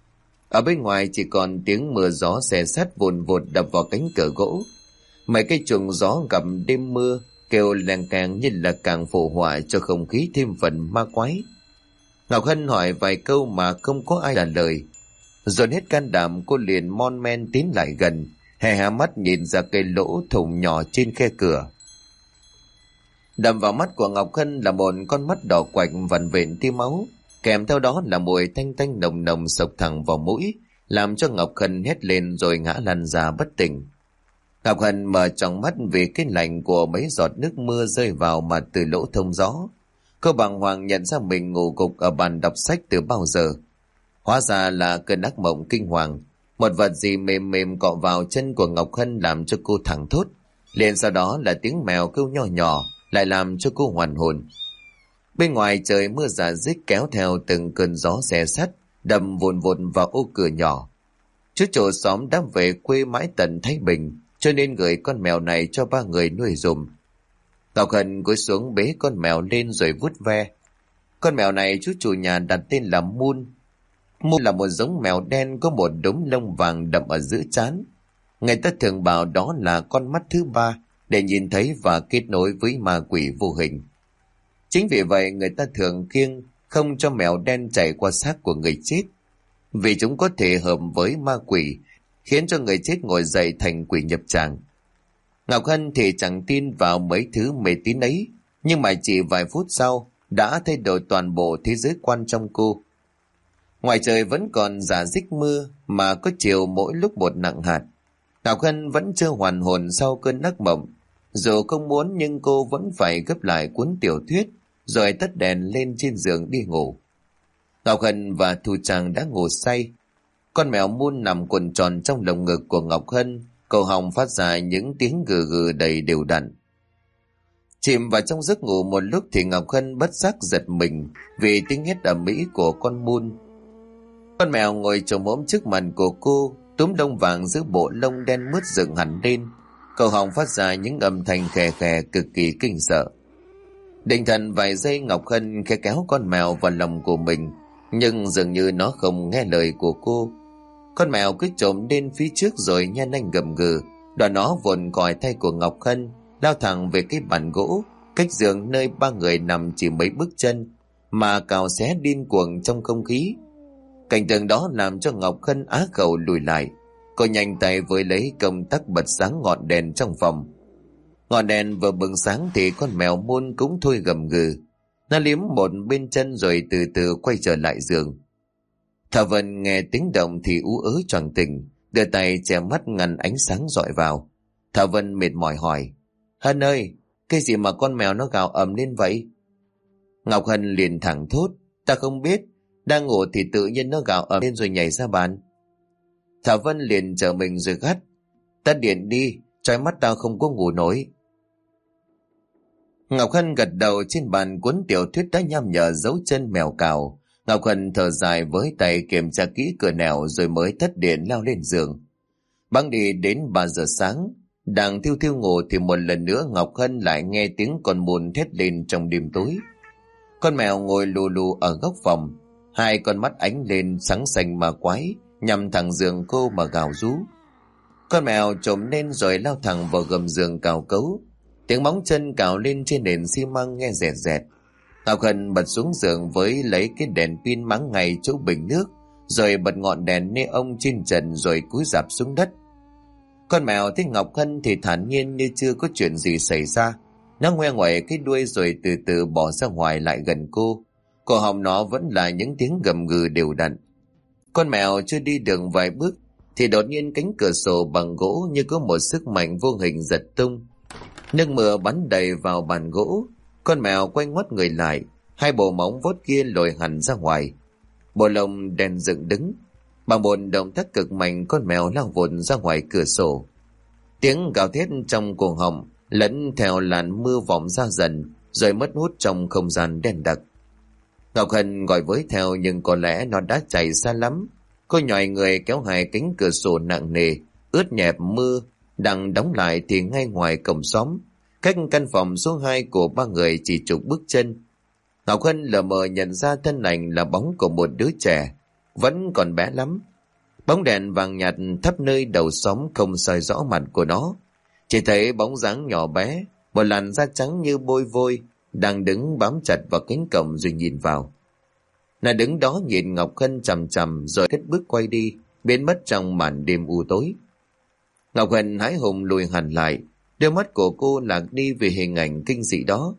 Ở bên ngoài chỉ còn tiếng mưa gió xé sắt vùn vụt đập vào cánh cửa gỗ. Mấy cái chuồng gió gặp đêm mưa kêu leng keng như là càng phụ họa cho không khí thêm phần ma quái. Ngọc Hân hỏi vài câu mà không có ai trả lời. Dồn hết can đảm, cô liền mon men tiến lại gần, hé mắt nhìn ra cái lỗ thủng nhỏ trên khe cửa. Đập vào mắt của Ngọc Hân là một con mắt đỏ quạch vằn vện tia máu, kèm theo đó là mùi tanh tanh nồng nồng xộc thẳng vào mũi, làm cho Ngọc Hân hét lên rồi ngã lăn ra bất tỉnh. Ngọc Hân mở tròng mắt vì cái lạnh của mấy giọt nước mưa rơi vào mặt từ lỗ thông gió. Cô bàng hoàng nhận ra mình ngủ gục ở bàn đọc sách từ bao giờ. Hóa ra là cơn ác mộng kinh hoàng. Một vật gì mềm mềm cọ vào chân của Ngọc Hân làm cho cô thẳng thốt. Liền sau đó là tiếng mèo kêu nho nhỏ lại làm cho cô hoàn hồn. Bên ngoài trời mưa rả rích kéo theo từng cơn gió xé sắt đầm vùn vụn vào ô cửa nhỏ. Chú chủ xóm đã về quê mãi tận Thái Bình, cho nên gửi con mèo này cho 3 người nuôi dùm. Ngọc Hân cúi xuống bế con mèo lên rồi vuốt ve. Con mèo này chú chủ nhà đặt tên là Moon. Moon là một giống mèo đen có một đốm lông vàng đậm ở giữa trán. Người ta thường bảo đó là con mắt thứ ba để nhìn thấy và kết nối với ma quỷ vô hình. Chính vì vậy người ta thường kiêng không cho mèo đen chạy qua xác của người chết, vì chúng có thể hợp với ma quỷ, khiến cho người chết ngồi dậy thành quỷ nhập tràng. Ngọc Hân thì chẳng tin vào mấy thứ mê tín ấy, nhưng mà chỉ vài phút sau đã thay đổi toàn bộ thế giới quan trong cô. Ngoài trời vẫn còn rả rích mưa, mà có chiều mỗi lúc một nặng hạt. Ngọc Hân vẫn chưa hoàn hồn sau cơn ác mộng. Dù không muốn nhưng cô vẫn phải gấp lại cuốn tiểu thuyết, rồi tắt đèn lên trên giường đi ngủ. Ngọc Hân và Thu Trang đã ngủ say. Con mèo Moon nằm cuộn tròn trong lồng ngực của Ngọc Hân, cổ họng phát ra những tiếng gừ gừ đầy đều đặn. Chìm vào trong giấc ngủ một lúc thì Ngọc Hân bất giác giật mình vì tiếng hét ầm ĩ của con Moon. Con mèo ngồi chồm ốm trước mặt của cô, túm lông vàng giữa bộ lông đen mướt dựng hẳn lên, cổ họng phát ra những âm thanh khè khè cực kỳ kinh sợ. Định thần vài giây, Ngọc Hân khẽ kéo con mèo vào lòng của mình, nhưng dường như nó không nghe lời của cô. Con mèo cứ trồm lên phía trước rồi nhen nanh gầm gừ, đoạn nó vồn còi tay của Ngọc Hân, lao thẳng về cái bàn gỗ cách giường nơi ba người nằm chỉ mấy bước chân, mà cào xé điên cuồng trong không khí. Cảnh tượng đó làm cho Ngọc Hân á khẩu lùi lại. Cô nhanh tay với lấy công tắc bật sáng ngọn đèn trong phòng. Ngọn đèn vừa bừng sáng thì con mèo Moon cũng thôi gầm gừ. Nó liếm một bên chân rồi từ từ quay trở lại giường. Thảo Vân nghe tiếng động thì ú ớ choàng tỉnh, đưa tay che mắt ngăn ánh sáng dọi vào. Thảo Vân mệt mỏi hỏi: Hân ơi, cái gì mà con mèo nó gào ầm lên vậy? Ngọc Hân liền thẳng thốt: Ta không biết, đang ngủ thì tự nhiên nó gào ầm lên rồi nhảy ra bàn. Thảo Vân liền chờ mình rồi gắt: Tắt điện đi, trói mắt tao không có ngủ nổi. Ngọc Hân gật đầu. Trên bàn cuốn tiểu thuyết đã nham nhở dấu chân mèo cào. Ngọc Hân thở dài với tay kiểm tra kỹ cửa nẻo rồi mới tắt điện lao lên giường. Băng đi đến 3 giờ sáng, đang thiêu thiêu ngủ thì một lần nữa Ngọc Hân lại nghe tiếng con Moon thét lên trong đêm tối. Con mèo ngồi lù lù ở góc phòng, hai con mắt ánh lên sáng xanh mà quái, nhằm thẳng giường cô mà gào rú. Con mèo trồm lên rồi lao thẳng vào gầm giường cào cấu. Tiếng móng chân cào lên trên nền xi măng nghe rẹt rẹt. Ngọc Hân bật xuống giường với lấy cái đèn pin mắng ngay chỗ bình nước, rồi bật ngọn đèn neon trên trần rồi cúi rạp xuống đất. Con mèo thấy Ngọc Hân thì thản nhiên như chưa có chuyện gì xảy ra. Nó ngoe ngoẩy cái đuôi rồi từ từ bỏ ra ngoài lại gần cô. Cổ họng nó vẫn là những tiếng gầm gừ đều đặn. Con mèo chưa đi đường vài bước thì đột nhiên cánh cửa sổ bằng gỗ như có một sức mạnh vô hình giật tung. Nước mưa bắn đầy vào bàn gỗ. Con mèo quay ngoắt người lại, hai bộ móng vuốt kia lồi hẳn ra ngoài. Bộ lông đen dựng đứng. Bằng một động tác cực mạnh, con mèo lao vụt ra ngoài cửa sổ. Tiếng gào thét trong cuồng họng lẫn theo làn mưa vọng ra dần, rồi mất hút trong không gian đen đặc. Ngọc Hân gọi với theo nhưng có lẽ nó đã chạy xa lắm. Cô nhòi người kéo hai cánh cửa sổ nặng nề, ướt nhẹp mưa, đang đóng lại thì ngay ngoài cổng xóm, cách căn phòng số 2 của ba người chỉ chục bước chân. Ngọc Hân lờ mờ nhận ra thân ảnh là bóng của một đứa trẻ, vẫn còn bé lắm. Bóng đèn vàng nhạt thắp nơi đầu xóm không soi rõ mặt của nó. Chỉ thấy bóng dáng nhỏ bé, một làn da trắng như bôi vôi, đang đứng bám chặt vào cánh cổng rồi nhìn vào. Nó đứng đó nhìn Ngọc Hân chằm chằm rồi cất bước quay đi, biến mất trong màn đêm u tối. Ngọc Hân hãi hùng lùi hẳn lại, đôi mắt của cô lạc đi về hình ảnh kinh dị đó.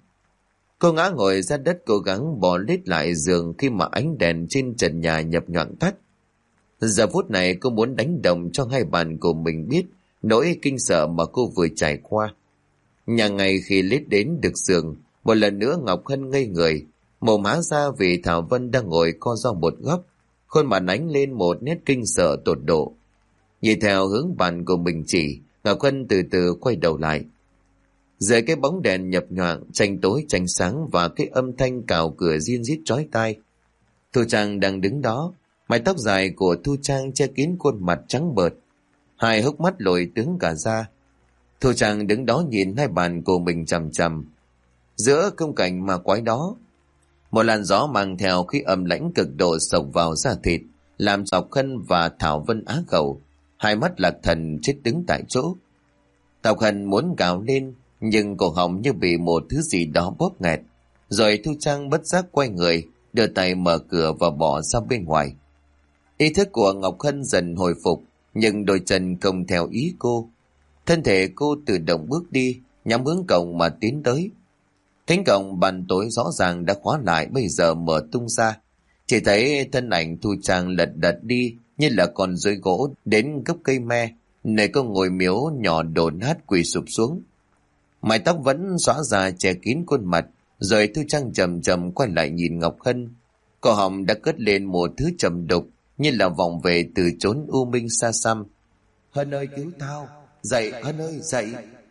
Cô ngã ngồi ra đất cố gắng bò lết lại giường khi mà ánh đèn trên trần nhà nhập nhoạng tắt. Giờ phút này cô muốn đánh đồng cho hai bạn của mình biết nỗi kinh sợ mà cô vừa trải qua. Nhà ngày khi lết đến được giường, một lần nữa Ngọc Hân ngây người, mồm há ra vì Thảo Vân đang ngồi co ro một góc, khuôn mặt ánh lên một nét kinh sợ tột độ. Nhìn theo hướng bàn của mình chỉ, Ngọc Hân từ từ quay đầu lại. Dưới cái bóng đèn nhập nhoạng, tranh tối tranh sáng và cái âm thanh cào cửa rin rít chói tai, Thu Trang đang đứng đó. Mái tóc dài của Thu Trang che kín khuôn mặt trắng bợt, hai hốc mắt lồi tướng cả ra. Thu Trang đứng đó nhìn hai bàn của mình chằm chằm, Giữa khung cảnh ma quái đó, một làn gió mang theo khí âm lãnh cực độ xộc vào da thịt, làm Ngọc Hân và Thảo Vân á khẩu, hai mắt lạc thần chết đứng tại chỗ. Ngọc Hân muốn gào lên, nhưng cổ họng như bị một thứ gì đó bóp nghẹt. Rồi Thu Trang bất giác quay người, đưa tay mở cửa và bỏ ra bên ngoài. Ý thức của Ngọc Hân dần hồi phục, nhưng đôi chân không theo ý cô. Thân thể cô tự động bước đi, nhắm hướng cổng mà tiến tới. Cánh cổng ban tối rõ ràng đã khóa lại, bây giờ mở tung ra. Chỉ thấy thân ảnh Thu Trang lật đật đi như là con rơi gỗ đến gốc cây me, nơi có ngôi miếu nhỏ đổ nát quỳ sụp xuống. Mái tóc vẫn xõa ra che kín khuôn mặt, rồi Thu Trang chậm chậm quay lại nhìn Ngọc Hân. Cổ họng đã cất lên một thứ trầm đục, như là vọng về từ chốn u minh xa xăm. Hân ơi cứu tao, dậy Hân ơi dậy.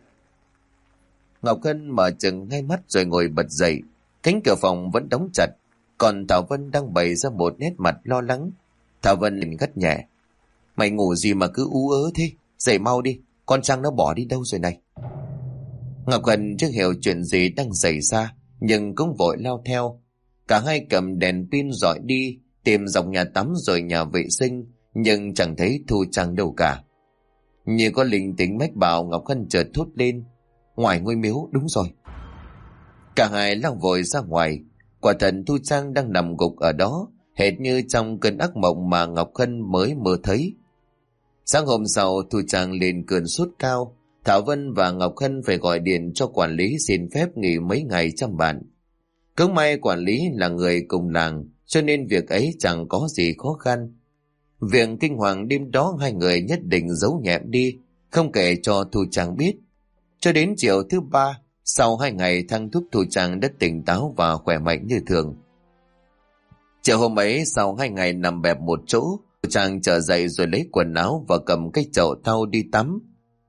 Ngọc Hân mở chừng ngay mắt rồi ngồi bật dậy. Cánh cửa phòng vẫn đóng chặt, còn Thảo Vân đang bày ra một nét mặt lo lắng. Thảo Vân liền gắt nhẹ: Mày ngủ gì mà cứ ú ớ thế, dậy mau đi, con Trang nó bỏ đi đâu rồi này. Ngọc Hân chưa hiểu chuyện gì đang xảy ra, nhưng cũng vội lao theo. Cả hai cầm đèn pin dọi đi, tìm dọc nhà tắm rồi nhà vệ sinh, nhưng chẳng thấy Thu Trang đâu cả. Như có linh tính mách bảo, Ngọc Hân chợt thốt lên: Ngoài ngôi miếu, đúng rồi. Cả hai lao vội ra ngoài. Quả thật Thu Trang đang nằm gục ở đó, hệt như trong cơn ác mộng mà Ngọc Hân mới mơ thấy. Sáng hôm sau, Thu Trang lên cơn sốt cao. Thảo Vân và Ngọc Hân phải gọi điện cho quản lý xin phép nghỉ mấy ngày chăm bạn. Cũng may quản lý là người cùng làng, cho nên việc ấy chẳng có gì khó khăn. Việc kinh hoàng đêm đó hai người nhất định giấu nhẹm đi, không kể cho Thu Trang biết. Cho đến chiều thứ ba, sau 2 ngày thăng thuốc, Thu Trang đã tỉnh táo và khỏe mạnh như thường. Chiều hôm ấy, sau 2 ngày nằm bẹp một chỗ, Thu Trang trở dậy rồi lấy quần áo và cầm cái chậu thau đi tắm.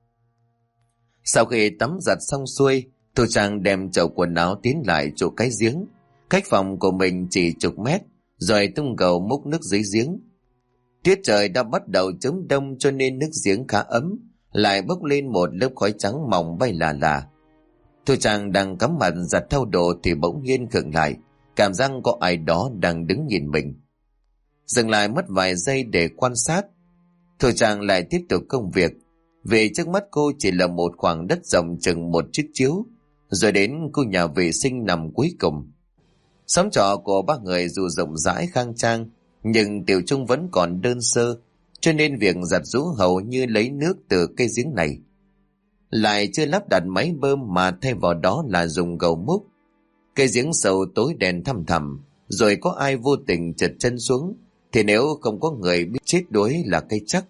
Sau khi tắm giặt xong xuôi, Thu Trang đem chậu quần áo tiến lại chỗ cái giếng. Cách phòng của mình chỉ chục mét, rồi tung gầu múc nước dưới giếng. Tiết trời đã bắt đầu chớm đông cho nên nước giếng khá ấm, lại bốc lên một lớp khói trắng mỏng bay lả lả. Thu Trang đang cắm mặt giặt thau đồ thì bỗng nhiên khựng lại, cảm giác có ai đó đang đứng nhìn mình. Dừng lại mất vài giây để quan sát, Thu Trang lại tiếp tục công việc. Vì trước mắt cô chỉ là một khoảng đất rộng chừng một chiếc chiếu, rồi đến khu nhà vệ sinh nằm cuối cùng. Xóm trọ của ba người dù rộng rãi khang trang, nhưng tiểu chung vẫn còn đơn sơ, cho nên việc giặt giũ hầu như lấy nước từ cây giếng này. Lại chưa lắp đặt máy bơm mà thay vào đó là dùng gầu múc. Cây giếng sâu tối đen thăm thẳm, rồi có ai vô tình trượt chân xuống, thì nếu không có người biết chết đuối là cây chắc.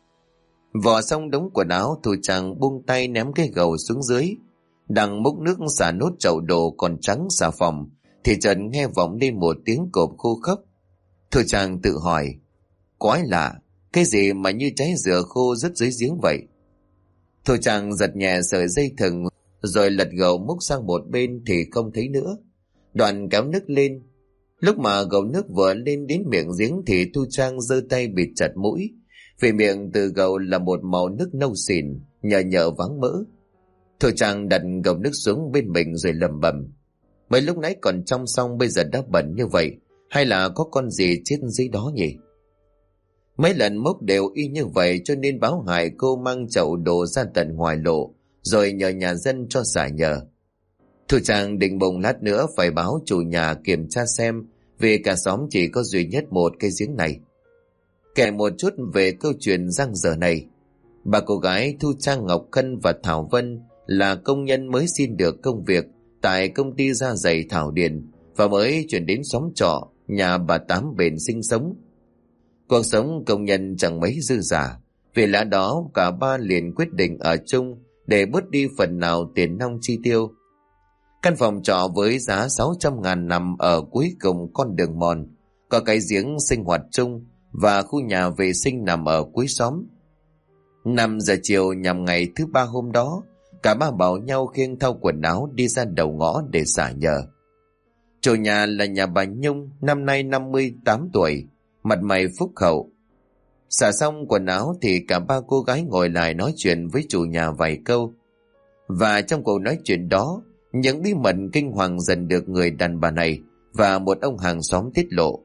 Vò xong đống quần áo, Thu Trang buông tay ném cái gầu xuống dưới. Đang múc nước xả nốt chậu đồ còn trắng xà phòng, thì chợt nghe vọng lên một tiếng cộp khô khốc. Thu Trang tự hỏi, quái lạ, cái gì mà như trái dừa khô rớt dưới giếng vậy? Thu Trang giật nhẹ sợi dây thừng, rồi lật gầu múc sang một bên thì không thấy nữa. Đoạn kéo nước lên. Lúc mà gầu nước vừa lên đến miệng giếng thì Thu Trang giơ tay bịt chặt mũi, vì miệng từ gầu là một màu nước nâu xỉn, nhờ nhợ váng mỡ. Thu Trang đặt gầu nước xuống bên mình rồi lẩm bẩm, mấy lúc nãy còn trong xong bây giờ đã bẩn như vậy, hay là có con gì chết dưới đó nhỉ? Mấy lần múc đều y như vậy, cho nên báo hại cô mang chậu đồ ra tận ngoài lộ, rồi nhờ nhà dân cho xả nhờ. Thu Trang định bụng lát nữa phải báo chủ nhà kiểm tra xem, vì cả xóm chỉ có duy nhất một cái giếng này. Kể một chút về câu chuyện giang dở này. Ba cô gái Thu Trang, Ngọc Hân và Thảo Vân là công nhân mới xin được công việc tại công ty da giày Thảo Điền và mới chuyển đến xóm trọ nhà bà Tám Bền sinh sống. Cuộc sống công nhân chẳng mấy dư dả, vì lẽ đó cả ba liền quyết định ở chung để bớt đi phần nào tiền nong chi tiêu. Căn phòng trọ với giá 600.000 nằm ở cuối cùng con đường mòn, có cái giếng sinh hoạt chung và khu nhà vệ sinh nằm ở cuối xóm. 5 giờ chiều nhằm ngày thứ ba hôm đó, cả ba bảo nhau khiêng thau quần áo đi ra đầu ngõ để xả nhờ. Chủ nhà là nhà bà Nhung, năm nay 58 tuổi, mặt mày phúc hậu. Xả xong quần áo thì cả ba cô gái ngồi lại nói chuyện với chủ nhà vài câu. Và trong cuộc nói chuyện đó, Những bí mật kinh hoàng dần được người đàn bà này và một ông hàng xóm tiết lộ.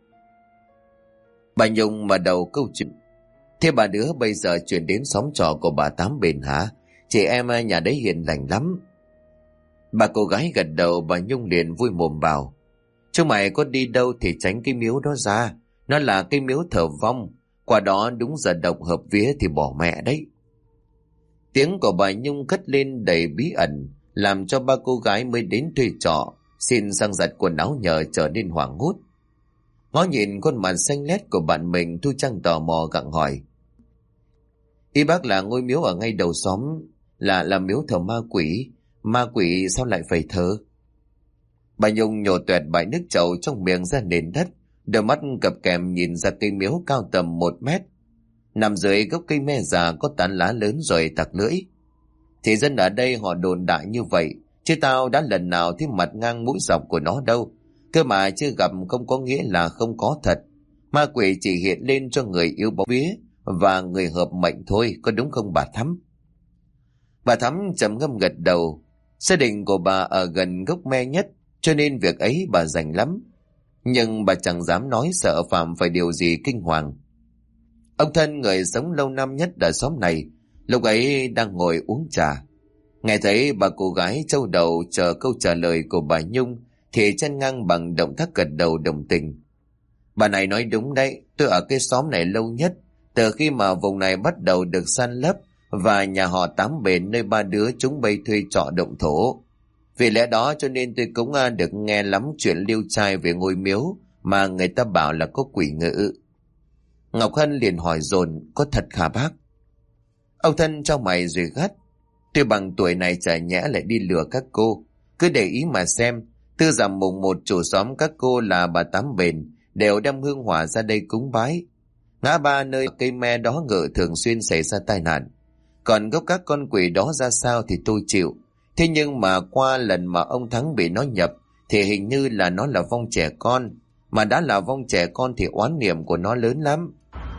Bà Nhung mở đầu câu chuyện: thế bà đứa bây giờ chuyển đến xóm trọ của bà Tám Bền hả? Chị em nhà đấy hiền lành lắm. Bà cô gái gật đầu. Bà Nhung liền vui mồm bảo: chúng mày có đi đâu thì tránh cái miếu đó ra. Nó là cái miếu thờ vong. Qua đó đúng giờ độc hợp vía thì bỏ mẹ đấy. Tiếng của bà Nhung cất lên đầy bí ẩn, làm cho ba cô gái mới đến thuê trọ xin sang giặt quần áo nhờ trở nên hoảng hốt. Ngó nhìn khuôn mặt xanh lét của bạn mình, Thu Trang tò mò gặng hỏi: ý bác là ngôi miếu ở ngay đầu xóm là miếu thờ ma quỷ? Ma quỷ sao lại phải thờ? Bà Nhung nhổ toẹt bãi nước trầu trong miệng ra nền đất, đôi mắt cập kèm nhìn ra cây miếu cao tầm 1 mét, nằm dưới gốc cây me già có tán lá lớn rồi tặc lưỡi. Thì dân ở đây họ đồn đại như vậy, chứ tao đã lần nào thấy mặt ngang mũi dọc của nó đâu. Cơ mà chưa gặp không có nghĩa là không có thật. Ma quỷ chỉ hiện lên cho người yêu bóng vía và người hợp mệnh thôi, có đúng không bà Thắm? Bà Thắm trầm ngâm gật đầu. Gia đình của bà ở gần gốc me nhất, cho nên việc ấy bà rành lắm. Nhưng bà chẳng dám nói, sợ phạm phải điều gì kinh hoàng. Ông Thân, người sống lâu năm nhất ở xóm này, lúc ấy đang ngồi uống trà. Nghe thấy bà cô gái trâu đầu chờ câu trả lời của bà Nhung thì chân ngang bằng động tác gật đầu đồng tình. Bà này nói đúng đấy, tôi ở cái xóm này lâu nhất, từ khi mà vùng này bắt đầu được san lấp và nhà họ Tám Bền nơi ba đứa chúng bay thuê trọ động thổ. Vì lẽ đó cho nên tôi cũng được nghe lắm chuyện liêu trai về ngôi miếu mà người ta bảo là có quỷ ngự. Ngọc Hân liền hỏi dồn: có thật hả bác? Ông Thân trao mày rồi gắt: tôi bằng tuổi này chả nhẽ lại đi lừa các cô. Cứ để ý mà xem, tư rằm mùng 1 chủ xóm các cô là bà Tám Bền đều đem hương hỏa ra đây cúng bái. Ngã ba nơi cây me đó ngự thường xuyên xảy ra tai nạn. Còn gốc các con quỷ đó ra sao thì tôi chịu. Thế nhưng mà qua lần mà ông Thắng bị nó nhập thì hình như là nó là vong trẻ con. Mà đã là vong trẻ con thì oán niệm của nó lớn lắm.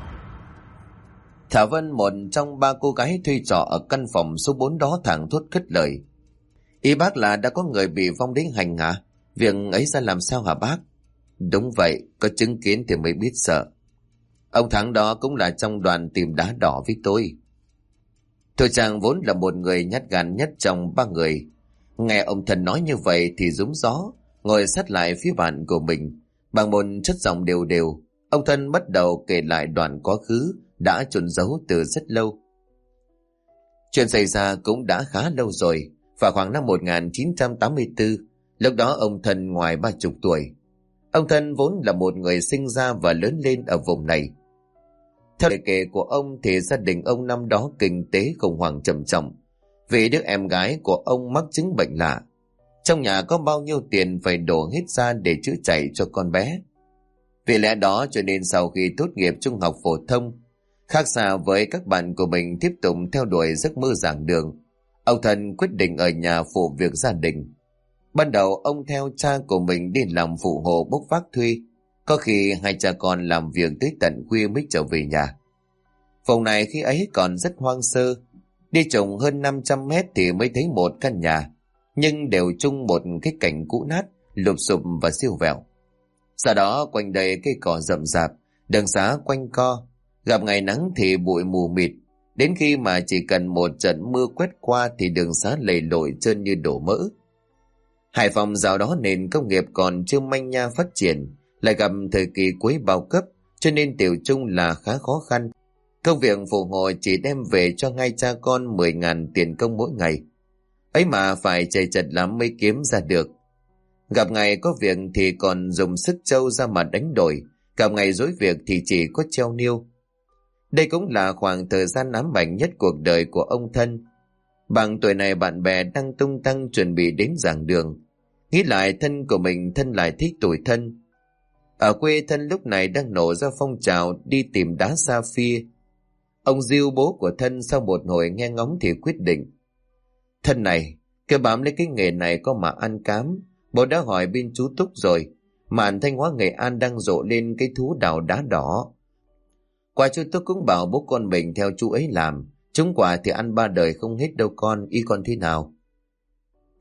Thảo Vân, một trong ba cô gái thuê trọ ở căn phòng số 4 đó, thẳng thốt cất lời: ý bác là đã có người bị vong đến hành hả? Việc ấy ra làm sao hả bác? Đúng vậy, có chứng kiến thì mới biết sợ. Ông Thắng đó cũng là trong đoàn tìm đá đỏ với tôi. Thôi chàng vốn là một người nhát gan nhất trong ba người. Nghe ông Thần nói như vậy thì rúm gió, ngồi sát lại phía bạn của mình. Bằng một chất giọng đều đều, ông Thân bắt đầu kể lại đoạn quá khứ đã chôn giấu từ rất lâu. Chuyện xảy ra cũng đã khá lâu rồi, vào khoảng năm 1984. Lúc đó ông Thân ngoài 30 tuổi. Ông Thân vốn là một người sinh ra và lớn lên ở vùng này. Theo lời kể của ông thì gia đình ông năm đó kinh tế khủng hoảng trầm trọng, vì đứa em gái của ông mắc chứng bệnh lạ. Trong nhà có bao nhiêu tiền phải đổ hết ra để chữa chạy cho con bé. Vì lẽ đó cho nên sau khi tốt nghiệp trung học phổ thông, khác xa với các bạn của mình tiếp tục theo đuổi giấc mơ giảng đường, ông Thân quyết định ở nhà phụ việc gia đình. Ban đầu ông theo cha của mình đi làm phụ hồ bốc vác thuê, có khi hai cha con làm việc tới tận khuya mới trở về nhà. Vùng này khi ấy còn rất hoang sơ, đi trồng hơn 500 mét thì mới thấy một căn nhà, nhưng đều chung một cái cảnh cũ nát, lụp xụp và siêu vẹo. Sau đó quanh đây cây cỏ rậm rạp, đường xá quanh co, gặp ngày nắng thì bụi mù mịt, đến khi mà chỉ cần một trận mưa quét qua thì đường xá lầy lội trơn như đổ mỡ. Hải Phòng dạo đó nền công nghiệp còn chưa manh nha phát triển, lại gặp thời kỳ cuối bao cấp, cho nên tiểu chung là khá khó khăn. Công việc phụ hồ chỉ đem về cho ngay cha con 10.000 tiền công mỗi ngày. Ấy mà phải chạy chật lắm mới kiếm ra được. Gặp ngày có việc thì còn dùng sức trâu ra mà đánh đổi, gặp ngày dối việc thì chỉ có treo niêu. Đây cũng là khoảng thời gian ám ảnh nhất cuộc đời của ông Thân. Bằng tuổi này bạn bè đang tung tăng chuẩn bị đến giảng đường. Nghĩ lại thân của mình, Thân lại thích tủi thân. Ở quê Thân lúc này đang nổ ra phong trào đi tìm đá sapphire. Ông Diêu bố của Thân sau một hồi nghe ngóng thì quyết định: Thân này, cứ bám lấy cái nghề này có mà ăn cám. Bố đã hỏi bên chú Túc rồi, màn Thanh Hóa Nghệ An đang rộ lên cái thú đào đá đỏ. Quả chú Túc cũng bảo bố con mình theo chú ấy làm, trúng quả thì ăn 3 đời không hết đâu con, ý con thế nào?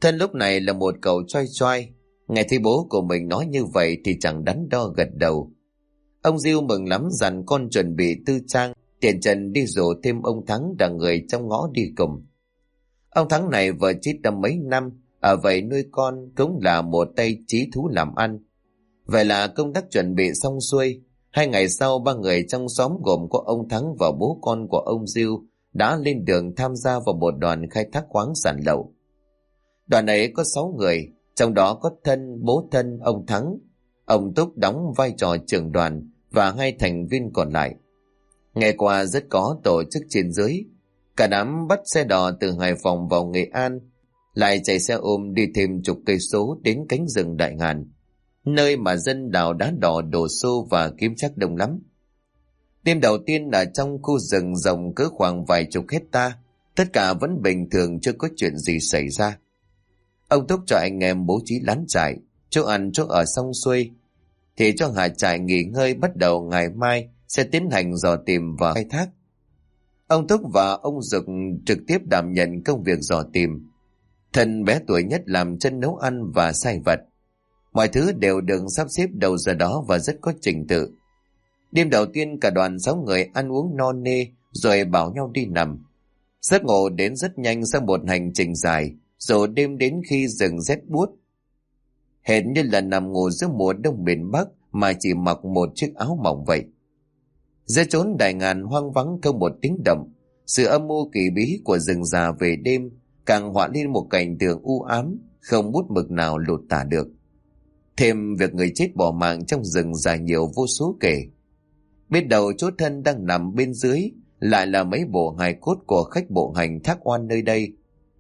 Thân lúc này là một cậu choai choai, nghe thấy bố của mình nói như vậy thì chẳng đắn đo gật đầu. Ông Diêu mừng lắm, dặn con chuẩn bị tư trang, tiền trần đi rủ thêm ông Thắng là người trong ngõ đi cùng. Ông Thắng này vợ chết đã mấy năm, ở vậy nuôi con cũng là một tay trí thú làm ăn. Vậy là công tác chuẩn bị xong xuôi. 2 ngày sau, 3 người trong xóm gồm có ông Thắng và bố con của ông Diêu đã lên đường tham gia vào một đoàn khai thác khoáng sản lậu. Đoàn ấy có 6 người, trong đó có Thân, bố Thân, ông Thắng. Ông Túc đóng vai trò trưởng đoàn và 2 thành viên còn lại. Nghe qua rất có tổ chức trên dưới. Cả đám bắt xe đò từ Hải Phòng vào Nghệ An, lại chạy xe ôm đi thêm chục cây số đến cánh rừng Đại Ngàn, nơi mà dân đào đá đỏ đổ xô và kiếm trác đông lắm. Đêm đầu tiên là trong khu rừng rộng cỡ khoảng vài chục hecta, tất cả vẫn bình thường, chưa có chuyện gì xảy ra. Ông Túc cho anh em bố trí lán trại, chỗ ăn chỗ ở xong xuôi thì cho hạ trại nghỉ ngơi, bắt đầu ngày mai sẽ tiến hành dò tìm và khai thác. Ông Túc và ông Dực trực tiếp đảm nhận công việc dò tìm. Thân bé tuổi nhất làm chân nấu ăn và sai vặt. Mọi thứ đều được sắp xếp đầu giờ đó và rất có trình tự. Đêm đầu tiên cả đoàn 6 người ăn uống no nê rồi bảo nhau đi nằm. Giấc ngủ đến rất nhanh sau một hành trình dài, rồi đêm đến khi rừng rét buốt. Hệt như là nằm ngủ giữa mùa đông miền Bắc mà chỉ mặc một chiếc áo mỏng vậy. Giữa chốn Đại Ngàn hoang vắng không một tiếng động, sự âm mưu kỳ bí của rừng già về đêm càng họa lên một cảnh tượng u ám, không bút mực nào lột tả được. Thêm việc người chết bỏ mạng trong rừng dài nhiều vô số kể. Biết đầu chỗ Thân đang nằm bên dưới lại là mấy bộ hài cốt của khách bộ hành thác oan nơi đây.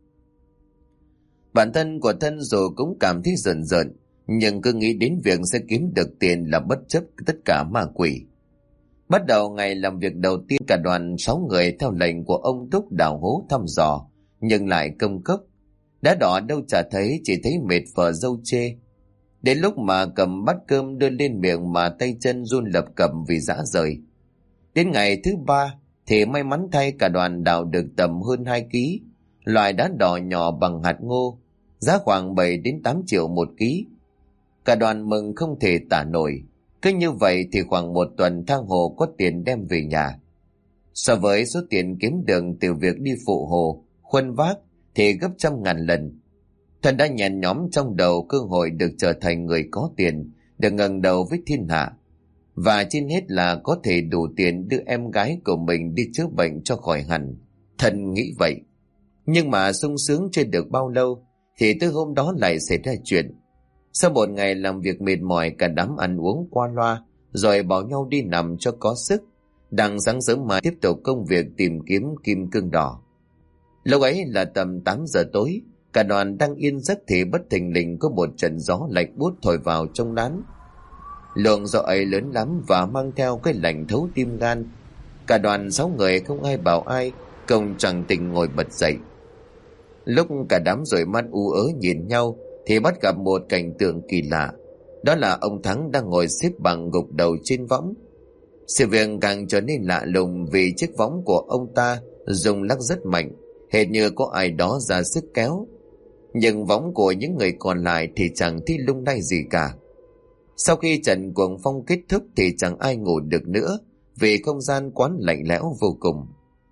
Bản thân của Thân rồi cũng cảm thấy rợn rợn, nhưng cứ nghĩ đến việc sẽ kiếm được tiền là bất chấp tất cả ma quỷ. Bắt đầu ngày làm việc đầu tiên, cả đoàn 6 người theo lệnh của ông Túc đào hố thăm dò, nhưng lại công cốc. Đá đỏ đâu chả thấy, chỉ thấy mệt phờ râu chê. Đến lúc mà cầm bát cơm đưa lên miệng mà tay chân run lập cập vì dã rời. Đến ngày thứ 3 thì may mắn thay cả đoàn đào được tầm hơn 2 ký, loại đá đỏ nhỏ bằng hạt ngô, giá khoảng 7 đến 8 triệu một ký. Cả đoàn mừng không thể tả nổi. Cứ như vậy thì khoảng 1 tuần thang hồ có tiền đem về nhà. So với số tiền kiếm được từ việc đi phụ hồ, khuân vác thì gấp trăm ngàn lần. Thần đã nhàn nhõm trong đầu cơ hội được trở thành người có tiền, được ngẩng đầu với thiên hạ. Và trên hết là có thể đủ tiền đưa em gái của mình đi chữa bệnh cho khỏi hẳn. Thần nghĩ vậy. Nhưng mà sung sướng chưa được bao lâu thì tới hôm đó lại xảy ra chuyện. Sau một ngày làm việc mệt mỏi, cả đám ăn uống qua loa rồi bảo nhau đi nằm cho có sức. Đang sáng sớm mai tiếp tục công việc tìm kiếm kim cương đỏ. Lúc ấy là tầm 8 giờ tối, cả đoàn đang yên giấc thì bất thình lình có một trận gió lạnh buốt thổi vào trong lán. Lượng gió ấy lớn lắm và mang theo cái lạnh thấu tim gan. Cả đoàn 6 người không ai bảo ai, cùng chẳng tình ngồi bật dậy. Lúc cả đám rồi mắt u ớ nhìn nhau thì bắt gặp một cảnh tượng kỳ lạ. Đó là ông Thắng đang ngồi xếp bằng gục đầu trên võng. Sự việc càng trở nên lạ lùng vì chiếc võng của ông ta rung lắc rất mạnh, hệt như có ai đó ra sức kéo. Nhưng võng của những người còn lại thì chẳng thấy lung lay gì cả. Sau khi trận cuồng phong kết thúc thì chẳng ai ngủ được nữa, vì không gian quán lạnh lẽo vô cùng.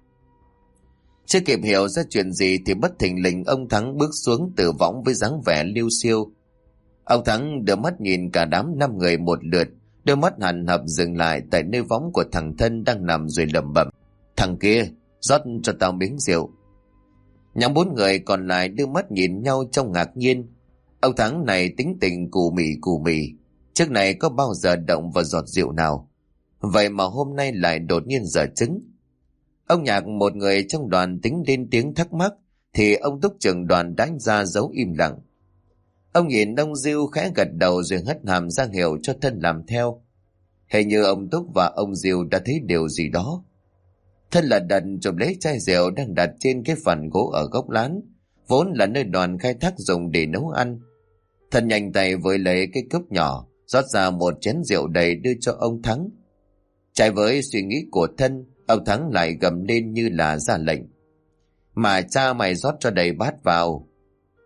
Chưa kịp hiểu ra chuyện gì thì bất thình lình ông Thắng bước xuống từ võng với dáng vẻ liêu xiêu. Ông Thắng đưa mắt nhìn cả đám 5 người một lượt, đôi mắt hằn học dừng lại tại nơi võng của thằng Thân đang nằm rồi lẩm bẩm: "Thằng kia, rót cho tao miếng rượu." Nhóm 4 người còn lại đưa mắt nhìn nhau trong ngạc nhiên. Ông Thắng này tính tình cù mì, trước này có bao giờ động vào giọt rượu nào, vậy mà hôm nay lại đột nhiên dở trứng. Ông Nhạc, một người trong đoàn, tính lên tiếng thắc mắc thì ông Túc trưởng đoàn đánh ra dấu im lặng. Ông nhìn ông Diêu khẽ gật đầu rồi hất hàm ra hiệu cho Thân làm theo. Hình như ông Túc và ông Diêu đã thấy điều gì đó. Thân là đặt chụp lấy chai rượu đang đặt trên cái phản gỗ ở góc lán, vốn là nơi đoàn khai thác dùng để nấu ăn. Thân nhanh tay với lấy cái cốc nhỏ, rót ra một chén rượu đầy đưa cho ông Thắng. Trái với suy nghĩ của Thân, ông Thắng lại gầm lên như là ra lệnh: "Mà cha mày rót cho đầy bát vào."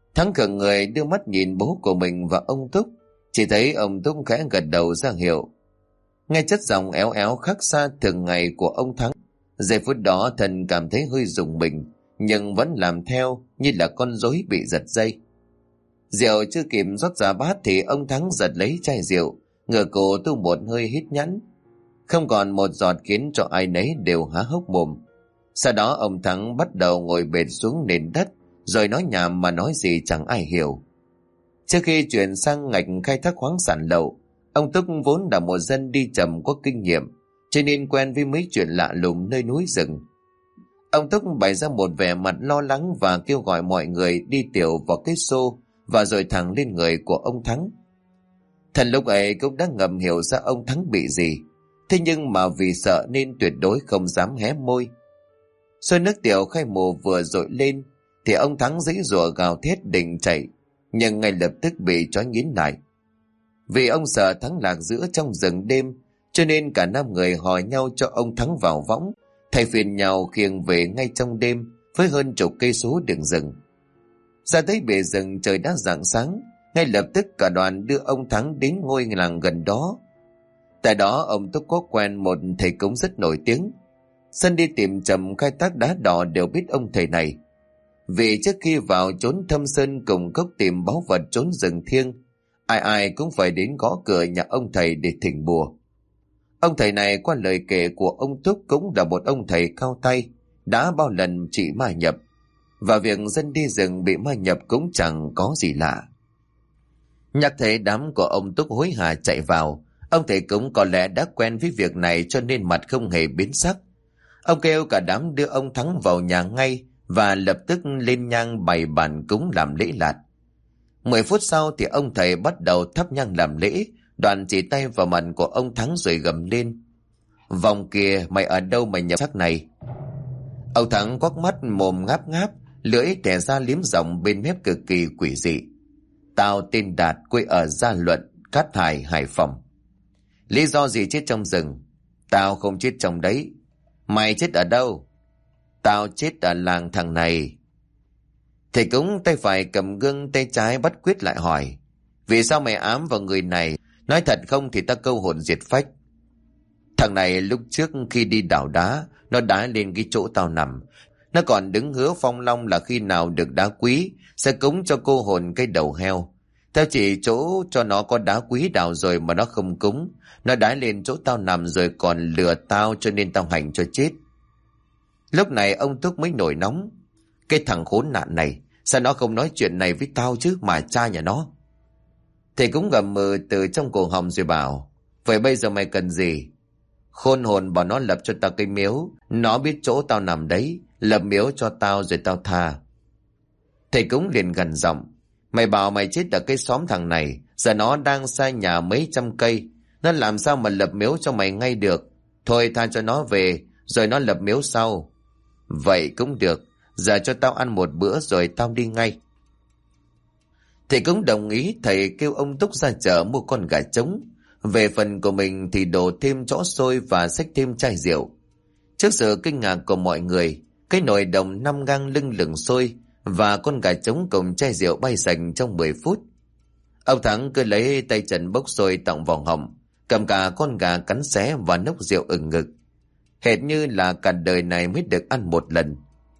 Thắng khựng người đưa mắt nhìn bố của mình và ông Túc. Chỉ thấy ông Túc khẽ gật đầu ra hiệu. Nghe chất giọng éo éo khác xa thường ngày của ông Thắng, giây phút đó thần cảm thấy hơi rùng mình, nhưng vẫn làm theo như là con rối bị giật dây. Rượu chưa kịp rót ra bát thì ông Thắng giật lấy chai rượu, ngửa cổ tu một hơi hít nhẵn, không còn một giọt khiến cho ai nấy đều há hốc mồm. Sau đó ông Thắng bắt đầu ngồi bệt xuống nền đất, rồi nói nhảm mà nói gì chẳng ai hiểu. Trước khi chuyển sang ngành khai thác khoáng sản lậu, ông Túc vốn là một dân đi chậm có kinh nghiệm, cho nên quen với mấy chuyện lạ lùng nơi núi rừng. Ông Túc bày ra một vẻ mặt lo lắng và kêu gọi mọi người đi tiểu vào cái xô và rồi thẳng lên người của ông Thắng. Thần lúc ấy cũng đã ngầm hiểu ra ông Thắng bị gì, thế nhưng mà vì sợ nên tuyệt đối không dám hé môi. Xôi nước tiểu khai mù vừa dội lên thì ông Thắng giãy giụa gào thét định chạy, nhưng ngay lập tức bị trói nghiến lại. Vì ông sợ Thắng lạc giữa trong rừng đêm, cho nên cả 5 người hò nhau cho ông Thắng vào võng, thay phiên nhau khiêng về ngay trong đêm với hơn chục cây số đường rừng. Ra tới bề rừng trời đã rạng sáng, ngay lập tức cả đoàn đưa ông Thắng đến ngôi làng gần đó. Tại đó ông Túc có quen một thầy cúng rất nổi tiếng. Dân đi tìm trầm khai thác đá đỏ đều biết ông thầy này, vì trước khi vào chốn thâm sơn cùng cốc tìm báu vật trốn rừng thiêng, ai ai cũng phải đến gõ cửa nhà ông thầy để thỉnh bùa. Ông thầy này qua lời kể của ông Túc cũng là một ông thầy cao tay, đã bao lần trị ma nhập, và việc dân đi rừng bị ma nhập cũng chẳng có gì lạ. Nhắc thấy đám của ông Túc hối hả chạy vào, ông thầy cũng có lẽ đã quen với việc này cho nên mặt không hề biến sắc. Ông kêu cả đám đưa ông Thắng vào nhà ngay và lập tức lên nhang bày bàn cúng làm lễ lạt. 10 phút sau thì ông thầy bắt đầu thắp nhang làm lễ, đoạn chỉ tay vào mặt của ông Thắng rồi gầm lên: "Vòng kìa, mày ở đâu mà nhập sắc này?" Ông Thắng quắc mắt mồm ngáp ngáp, lưỡi thè ra liếm giọng bên mép cực kỳ quỷ dị: "Tao tên Đạt, quê ở Gia Luận, Cát Hải, Hải Phòng." "Lý do gì chết trong rừng?" "Tao không chết trong đấy." "Mày chết ở đâu?" "Tao chết ở làng thằng này." Thầy cúng tay phải cầm gương, tay trái bắt quyết lại hỏi: "Vì sao mày ám vào người này? Nói thật không thì ta câu hồn diệt phách." "Thằng này lúc trước khi đi đào đá, nó đá lên cái chỗ tao nằm. Nó còn đứng hứa phong long là khi nào được đá quý sẽ cúng cho cô hồn cái đầu heo. Tao chỉ chỗ cho nó có đá quý đào rồi mà nó không cúng. Nó đá lên chỗ tao nằm rồi còn lừa tao, cho nên tao hành cho chết." Lúc này ông Túc mới nổi nóng: "Cái thằng khốn nạn này, sao nó không nói chuyện này với tao chứ mà cha nhà nó?" Thầy cũng gầm mừ từ trong cổ họng rồi bảo: "Vậy bây giờ mày cần gì?" "Khôn hồn bảo nó lập cho tao cây miếu, nó biết chỗ tao nằm đấy, lập miếu cho tao rồi tao tha." Thầy cũng liền gằn giọng: "Mày bảo mày chết ở cái xóm thằng này, giờ nó đang xa nhà mấy trăm cây, nó làm sao mà lập miếu cho mày ngay được? Thôi tha cho nó về, rồi nó lập miếu sau." "Vậy cũng được, giờ cho tao ăn một bữa rồi tao đi ngay." Thầy cũng đồng ý. Thầy kêu ông Túc ra chợ mua con gà trống, về phần của mình thì đổ thêm chõ xôi và xách thêm chai rượu. Trước sự kinh ngạc của mọi người, cái nồi đồng 5 gang lưng lửng sôi và con gà trống cùng chai rượu bay sạch trong 10 phút. Ông Thắng cứ lấy tay trần bốc sôi tọng vào họng, cầm cả con gà cắn xé và nốc rượu ừng ngực, hệt như là cả đời này mới được ăn một lần.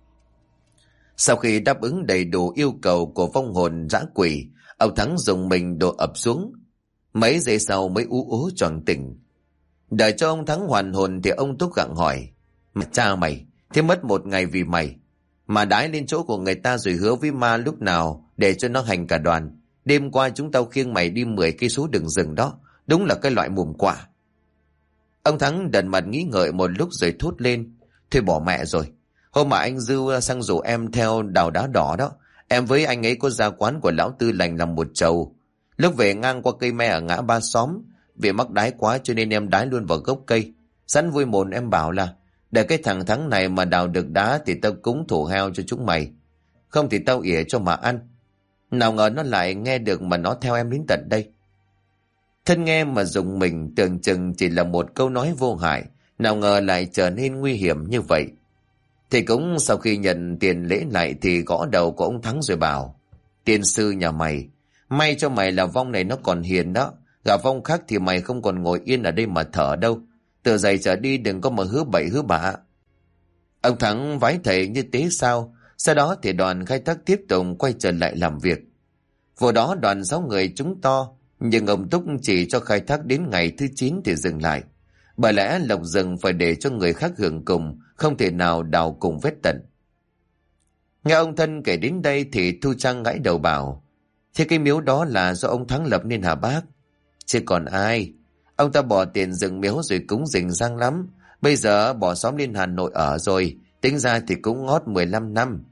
Sau khi đáp ứng đầy đủ yêu cầu của vong hồn dã quỷ, ông Thắng dùng mình đổ ập xuống. Mấy giây sau mới ú ú choàng tỉnh. Đợi cho ông Thắng hoàn hồn thì ông Túc gặng hỏi: "Mà cha mày, thế mất 1 ngày vì mày mà đái lên chỗ của người ta rồi hứa với ma lúc nào để cho nó hành cả đoàn. Đêm qua chúng tao khiêng mày đi 10 cây số đường rừng đó, đúng là cái loại mồm quả." Ông Thắng đần mặt nghĩ ngợi một lúc rồi thốt lên: "Thôi bỏ mẹ rồi. Hôm mà anh Dư sang rủ em theo đào đá đỏ đó, em với anh ấy có ra quán của lão Tư lành làm một chầu. Lúc về ngang qua cây me ở ngã ba xóm, vì mắc đái quá cho nên em đái luôn vào gốc cây. Sẵn vui mồn em bảo là để cái thằng Thắng này mà đào được đá thì tao cúng thổ heo cho chúng mày, không thì tao ỉa cho mà ăn. Nào ngờ nó lại nghe được mà nó theo em đến tận đây." Thân nghe mà rùng mình, tưởng chừng chỉ là một câu nói vô hại, nào ngờ lại trở nên nguy hiểm như vậy. Thì cũng sau khi nhận tiền lễ lại thì gõ đầu của ông Thắng rồi bảo: Tiên sư nhà mày, may cho mày là vong này nó còn hiền đó. Gà vong khác thì mày không còn ngồi yên ở đây mà thở đâu. Từ giày trở đi đừng có mà hứa bậy hứa bạ. Ông Thắng vái thầy như tế sao. Sau đó thì đoàn khai thác tiếp tục quay trở lại làm việc. Vừa đó đoàn 6 người trúng to, nhưng ông Túc chỉ cho khai thác đến ngày thứ 9 thì dừng lại. Bởi lẽ lộc rừng phải để cho người khác hưởng cùng, không thể nào đào cùng vết tận. Nghe ông Thân kể đến đây thì Thu Trang gãi đầu bảo, thế cái miếu đó là do ông Thắng lập nên hả bác? Chứ còn ai, ông ta bỏ tiền dựng miếu rồi cúng rình rang lắm. Bây giờ bỏ xóm lên Hà Nội ở rồi, tính ra thì cũng ngót 15 năm.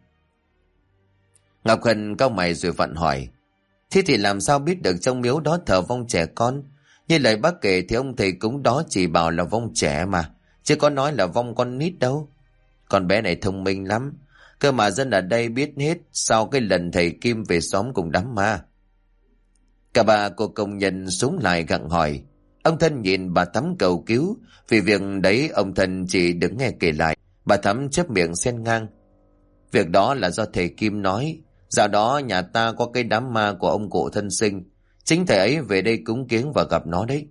Ngọc Hân cau mày rồi vặn hỏi, thế thì làm sao biết được trong miếu đó thờ vong trẻ con? Như lời bác kể thì ông thầy cúng đó chỉ bảo là vong trẻ mà, chứ có nói là vong con nít đâu. Con bé này thông minh lắm, cơ mà dân ở đây biết hết sau cái lần thầy Kim về xóm cùng đám ma. Cả bà cô công nhân súng lại gặng hỏi. Ông Thân nhìn bà Thắm cầu cứu, vì việc đấy ông Thân chỉ đứng nghe kể lại. Bà Thắm chép miệng xen ngang, việc đó là do thầy Kim nói. Dạo đó nhà ta có cái đám ma của ông cụ thân sinh, chính thầy ấy về đây cúng kiếng và gặp nó đấy.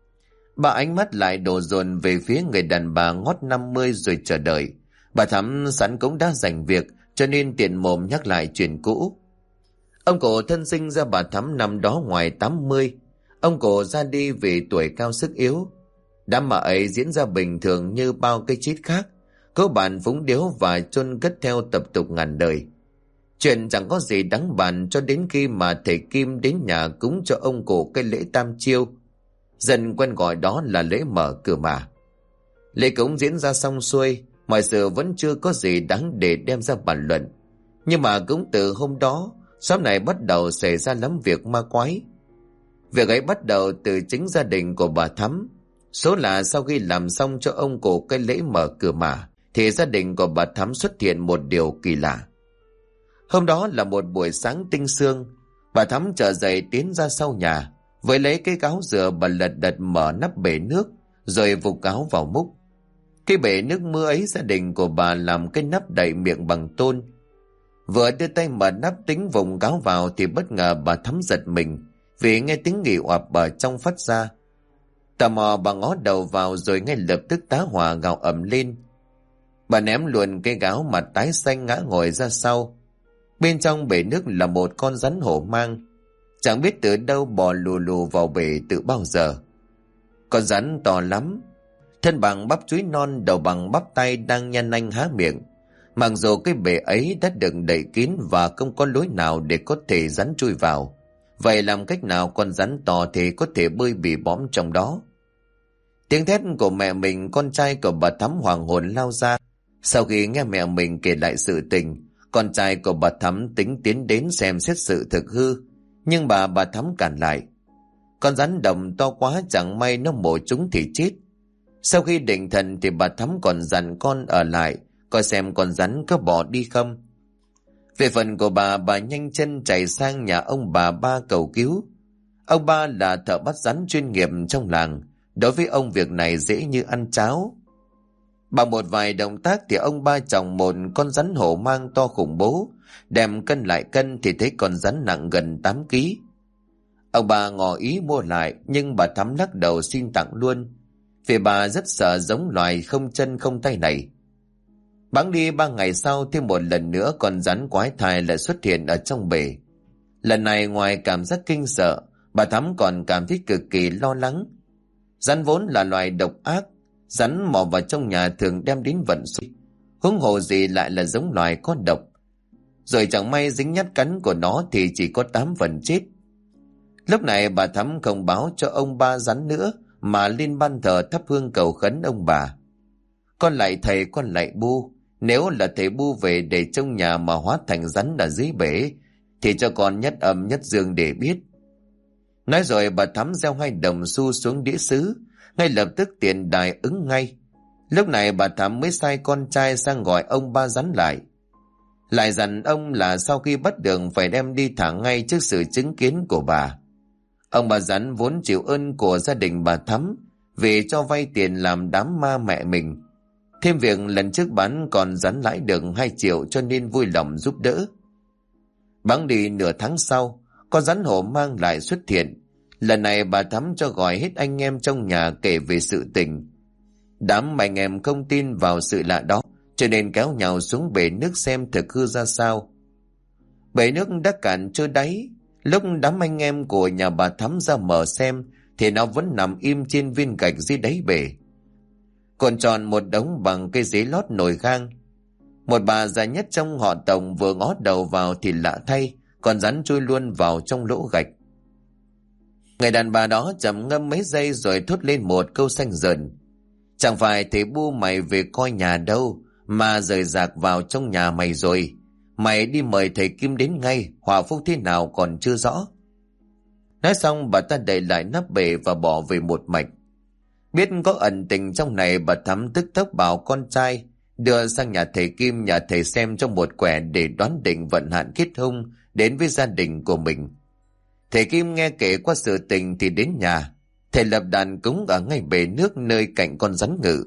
Bà ánh mắt lại đổ dồn về phía người đàn bà ngót 50 rồi chờ đợi. Bà Thắm sẵn cũng đã giành việc, cho nên tiện mồm nhắc lại chuyện cũ. Ông cụ thân sinh ra bà Thắm năm đó ngoài 80. Ông cụ ra đi vì tuổi cao sức yếu. Đám ma ấy diễn ra bình thường như bao cái chết khác, có bàn phúng điếu và chôn cất theo tập tục ngàn đời. Chuyện chẳng có gì đáng bàn cho đến khi mà thầy Kim đến nhà cúng cho ông cụ cái lễ tam chiêu. Dân quen gọi đó là lễ mở cửa mà. Lễ cúng diễn ra xong xuôi, mọi sự vẫn chưa có gì đáng để đem ra bàn luận. Nhưng mà cũng từ hôm đó, xóm này bắt đầu xảy ra lắm việc ma quái. Việc ấy bắt đầu từ chính gia đình của bà Thắm. Số là sau khi làm xong cho ông cụ cái lễ mở cửa mà, thì gia đình của bà Thắm xuất hiện một điều kỳ lạ. Hôm đó là một buổi sáng tinh sương, bà Thắm trở dậy tiến ra sau nhà, với lấy cái gáo dừa bà lật đật mở nắp bể nước, rồi vục gáo vào múc. Cái bể nước mưa ấy gia đình của bà làm cái nắp đậy miệng bằng tôn. Vừa đưa tay mở nắp tính vùng gáo vào thì bất ngờ bà Thắm giật mình, vì nghe tiếng nghỉ oạp ở trong phát ra. Tò mò bà ngó đầu vào rồi ngay lập tức tá hỏa gào ầm lên. Bà ném luôn cái gáo mặt tái xanh ngã ngồi ra sau. Bên trong bể nước là một con rắn hổ mang, chẳng biết từ đâu bò lù lù vào bể từ bao giờ. Con rắn to lắm, thân bằng bắp chuối non, đầu bằng bắp tay, đang nhăn nanh há miệng. Mặc dù cái bể ấy đã được đậy kín và không có lối nào để có thể rắn chui vào, vậy làm cách nào con rắn to thì có thể bơi bị bõm trong đó? Tiếng thét của mẹ mình, con trai của bà Thắm hoàng hồn lao ra. Sau khi nghe mẹ mình kể lại sự tình, con trai của bà Thắm tính tiến đến xem xét sự thực hư, nhưng bà Thắm cản lại. Con rắn đồng to quá, chẳng may nó mổ chúng thì chết. Sau khi định thần thì bà Thắm còn dặn con ở lại coi xem con rắn có bỏ đi không. Về phần của bà nhanh chân chạy sang nhà ông bà Ba cầu cứu. Ông Ba là thợ bắt rắn chuyên nghiệp trong làng, đối với ông việc này dễ như ăn cháo. Bằng một vài động tác thì ông Ba chồng một con rắn hổ mang to khủng bố, đem cân lại cân thì thấy con rắn nặng gần 8 ký. Ông Ba ngỏ ý mua lại, nhưng bà Thắm lắc đầu xin tặng luôn, vì bà rất sợ giống loài không chân không tay này. Bẵng đi 3 ngày sau, thêm một lần nữa con rắn quái thai lại xuất hiện ở trong bể. Lần này ngoài cảm giác kinh sợ, bà Thắm còn cảm thấy cực kỳ lo lắng. Rắn vốn là loài độc ác, rắn mò vào trong nhà thường đem đến vận xui, huống hồ gì lại là giống loài có độc. Rồi chẳng may dính nhát cắn của nó thì chỉ có 8 phần chết. Lúc này bà Thắm không báo cho ông Ba rắn nữa, mà lên ban thờ thắp hương cầu khấn ông bà. Con lạy thầy, con lạy Bu, nếu là thầy Bu về để trong nhà mà hóa thành rắn ở dưới bể, thì cho con nhất âm nhất dương để biết. Nói rồi bà Thắm gieo 2 đồng xu xuống đĩa sứ, ngay lập tức tiền đài ứng ngay. Lúc này bà Thắm mới sai con trai sang gọi ông Ba rắn lại dặn ông là sau khi bắt đường phải đem đi thả ngay trước sự chứng kiến của bà. Ông Ba rắn vốn chịu ơn của gia đình bà Thắm vì cho vay tiền làm đám ma mẹ mình, thêm việc lần trước bán còn rắn lãi được 2 triệu cho nên vui lòng giúp đỡ. Bẵng đi nửa tháng sau, con rắn hổ mang lại xuất hiện. Lần này bà Thắm cho gọi hết anh em trong nhà kể về sự tình. Đám anh em không tin vào sự lạ đó, cho nên kéo nhau xuống bể nước xem thực hư ra sao. Bể nước đã cạn trơ đáy. Lúc đám anh em của nhà bà Thắm ra mở xem thì nó vẫn nằm im trên viên gạch dưới đáy bể, còn tròn một đống bằng cây giấy lót nổi gang. Một bà già nhất trong họ Tổng vừa ngó đầu vào thì lạ thay, con rắn chui luôn vào trong lỗ gạch. Người đàn bà đó trầm ngâm mấy giây rồi thốt lên một câu xanh dần: "Chẳng phải thầy Bu mày về coi nhà đâu, mà rời rạc vào trong nhà mày rồi. Mày đi mời thầy Kim đến ngay, hòa phúc thế nào còn chưa rõ." Nói xong bà ta đậy lại nắp bể và bỏ về một mạch. Biết có ẩn tình trong này, bà Thắm tức tốc bảo con trai đưa sang nhà thầy Kim, nhà thầy xem trong một quẻ để đoán định vận hạn kết hôn đến với gia đình của mình. Thầy Kim nghe kể qua sự tình thì đến nhà. Thầy lập đàn cúng ở ngay bể nước nơi cạnh con rắn ngự.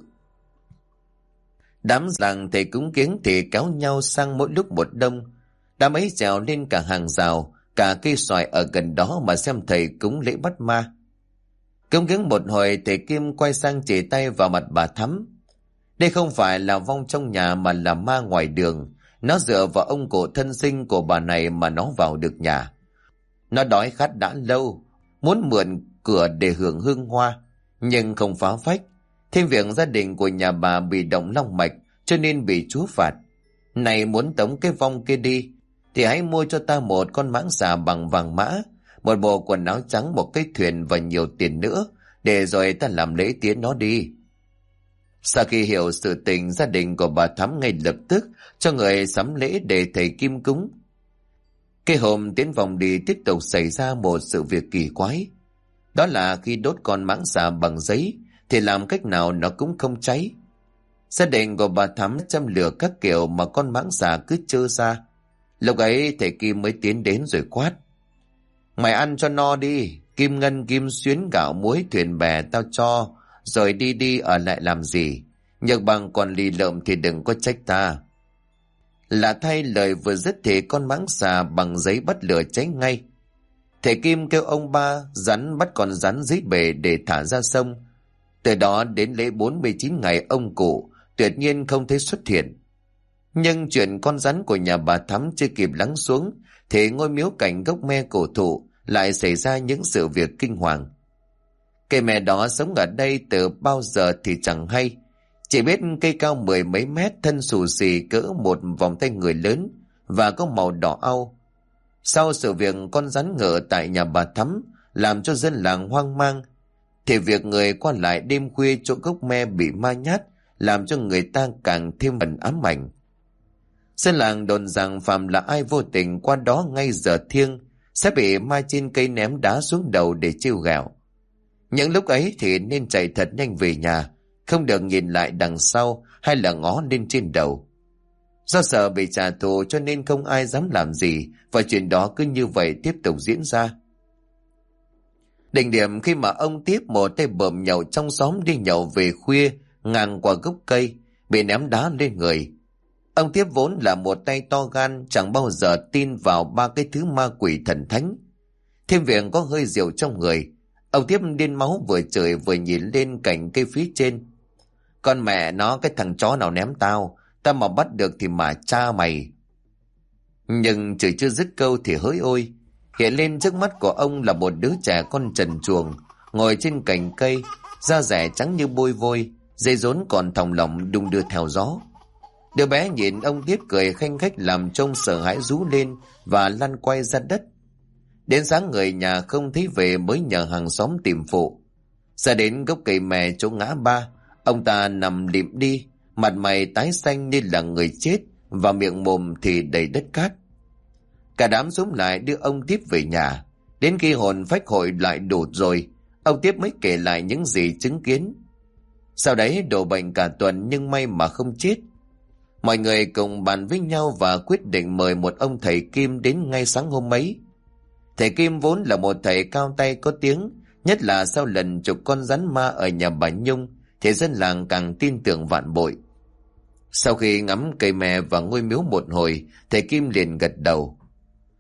Đám làng thầy cúng kiếng thì kéo nhau sang mỗi lúc một đông. Đám ấy trèo lên cả hàng rào, cả cây xoài ở gần đó mà xem thầy cúng lễ bắt ma. Cúng kiếng một hồi, thầy Kim quay sang chỉ tay vào mặt bà Thắm. Đây không phải là vong trong nhà mà là ma ngoài đường. Nó dựa vào ông cụ thân sinh của bà này mà nó vào được nhà. Nó đói khát đã lâu, muốn mượn cửa để hưởng hương hoa, nhưng không phá phách. Thêm việc gia đình của nhà bà bị động long mạch cho nên bị Chúa phạt. Này muốn tống cái vong kia đi thì hãy mua cho ta một con mãng xà bằng vàng mã, một bộ quần áo trắng, một cái thuyền và nhiều tiền nữa, để rồi ta làm lễ tiến nó đi. Sau khi hiểu sự tình, gia đình của bà Thắm ngay lập tức cho người sắm lễ để thầy Kim cúng. Cái hôm tiến vòng đi tiếp tục xảy ra một sự việc kỳ quái. Đó là khi đốt con mãng xà bằng giấy thì làm cách nào nó cũng không cháy. Gia đình của bà Thắm châm lửa các kiểu mà con mãng xà cứ trơ ra. Lúc ấy thầy Kim mới tiến đến rồi quát: "Mày ăn cho no đi, kim ngân kim xuyến gạo muối thuyền bè tao cho, rồi đi đi ở lại làm gì. Nhược bằng còn lì lợm thì đừng có trách ta." Lạ thay, lời vừa dứt thì con mãng xà bằng giấy bắt lửa cháy ngay. Thầy Kim kêu ông ba rắn bắt con rắn dưới bể để thả ra sông. Từ đó đến lễ 49 ngày ông cụ tuyệt nhiên không thấy xuất hiện. Nhưng chuyện con rắn của nhà bà Thắm chưa kịp lắng xuống thì ngôi miếu cạnh gốc me cổ thụ lại xảy ra những sự việc kinh hoàng. Cây me đó sống ở đây từ bao giờ thì chẳng hay. Chỉ biết cây cao 10 mấy mét, thân xù xì cỡ một vòng tay người lớn và có màu đỏ au. Sau sự việc con rắn ngựa tại nhà bà Thắm làm cho dân làng hoang mang, thì việc người qua lại đêm khuya chỗ gốc me bị ma nhát làm cho người ta càng thêm phần ám ảnh. Dân làng đồn rằng phàm là ai vô tình qua đó ngay giờ thiêng sẽ bị ma trên cây ném đá xuống đầu để trêu ghẹo. Những lúc ấy thì nên chạy thật nhanh về nhà, không được nhìn lại đằng sau hay là ngó lên trên đầu. Do sợ bị trả thù cho nên không ai dám làm gì, và chuyện đó cứ như vậy tiếp tục diễn ra. Đỉnh điểm khi mà ông Tiếp, một tay bợm nhậu trong xóm, đi nhậu về khuya ngang qua gốc cây, bị ném đá lên người. Ông Tiếp vốn là một tay to gan, chẳng bao giờ tin vào ba cái thứ ma quỷ thần thánh. Thêm việc có hơi rượu trong người, ông Tiếp điên máu vừa chửi vừa nhìn lên cạnh cây phía trên: "Con mẹ nó, cái thằng chó nào ném tao, tao mà bắt được thì mà cha mày." Nhưng chửi chưa dứt câu thì hỡi ôi, hiện lên trước mắt của ông là một đứa trẻ con trần truồng ngồi trên cành cây, da rẻ trắng như bôi vôi, dây rốn còn thòng lọng đung đưa theo gió. Đứa bé nhìn ông Tiếp cười khanh khách làm trông sợ hãi, rú lên và lăn quay ra đất. Đến sáng người nhà không thấy về mới nhờ hàng xóm tìm phụ. Ra đến gốc cây mè chỗ ngã ba, ông ta nằm lịm đi, mặt mày tái xanh như là người chết và miệng mồm thì đầy đất cát. Cả đám xúm lại đưa ông Tiếp về nhà. Đến khi hồn phách hội lại đủ rồi, ông Tiếp mới kể lại những gì chứng kiến. Sau đấy đổ bệnh cả tuần nhưng may mà không chết. Mọi người cùng bàn với nhau và quyết định mời một ông thầy Kim đến ngay sáng hôm ấy. Thầy Kim vốn là một thầy cao tay có tiếng, nhất là sau lần chụp con rắn ma ở nhà bà Nhung thì dân làng càng tin tưởng vạn bội. Sau khi ngắm cây me và ngôi miếu một hồi, thầy Kim liền gật đầu: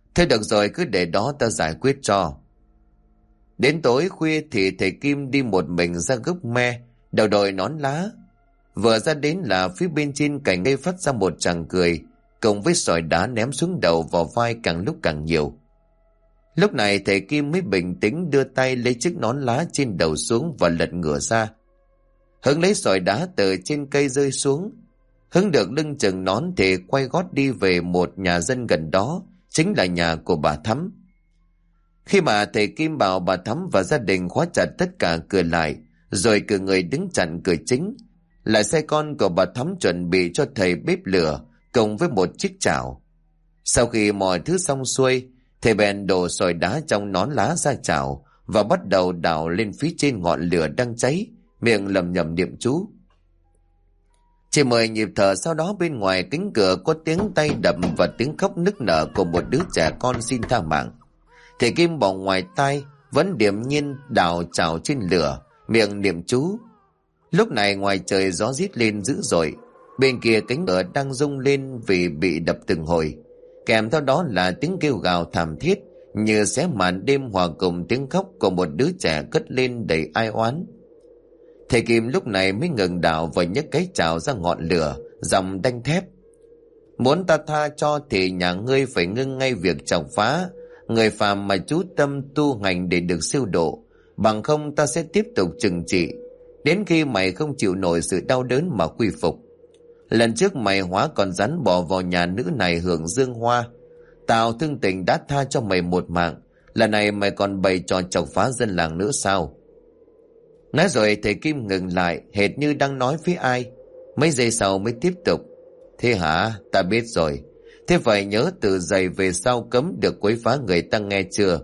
Thế được rồi, cứ để đó ta giải quyết cho. Đến tối khuya thì thầy Kim đi một mình ra gốc me, đầu đội nón lá. Vừa ra đến là phía bên trên cành cây phát ra một tràng cười, cùng với sỏi đá ném xuống đầu vào vai càng lúc càng nhiều. Lúc này thầy Kim mới bình tĩnh đưa tay lấy chiếc nón lá trên đầu xuống và lật ngửa ra. Hứng lấy sỏi đá từ trên cây rơi xuống. Hứng được lưng chừng nón thì quay gót đi về một nhà dân gần đó, chính là nhà của bà Thắm. Khi mà thầy Kim bảo bà Thắm và gia đình khóa chặt tất cả cửa lại, rồi cử người đứng chặn cửa chính, lại xe con của bà Thắm chuẩn bị cho thầy bếp lửa cùng với một chiếc chảo. Sau khi mọi thứ xong xuôi, thầy bèn đổ sỏi đá trong nón lá ra chảo và bắt đầu đào lên phía trên ngọn lửa đang cháy, miệng lầm nhầm niệm chú. Chỉ 10 nhịp thở sau đó bên ngoài cánh cửa có tiếng tay đập và tiếng khóc nức nở của một đứa trẻ con xin tha mạng. Thầy Kim bỏ ngoài tai vẫn điềm nhiên đào chảo trên lửa, miệng niệm chú. Lúc này ngoài trời gió rít lên dữ dội, bên kia cánh cửa đang rung lên vì bị đập từng hồi, kèm theo đó là tiếng kêu gào thảm thiết như xé màn đêm hòa cùng tiếng khóc của một đứa trẻ cất lên đầy ai oán. Thầy Kim lúc này mới ngừng đào và nhấc cái chảo ra ngọn lửa, giọng đanh thép: Muốn ta tha cho thì nhà ngươi phải ngưng ngay việc chọc phá, người phàm mà chú tâm tu hành để được siêu độ, bằng không ta sẽ tiếp tục trừng trị, đến khi mày không chịu nổi sự đau đớn mà quy phục. Lần trước mày hóa con rắn bò vào nhà nữ này hưởng dương hoa, tao thương tình đã tha cho mày một mạng, lần này mày còn bày trò chọc phá dân làng nữa sao? Nói rồi thầy Kim ngừng lại, hệt như đang nói với ai. Mấy giây sau mới tiếp tục: Thế hả? Ta biết rồi. Thế phải nhớ từ giày về sau cấm được quấy phá người ta nghe chưa?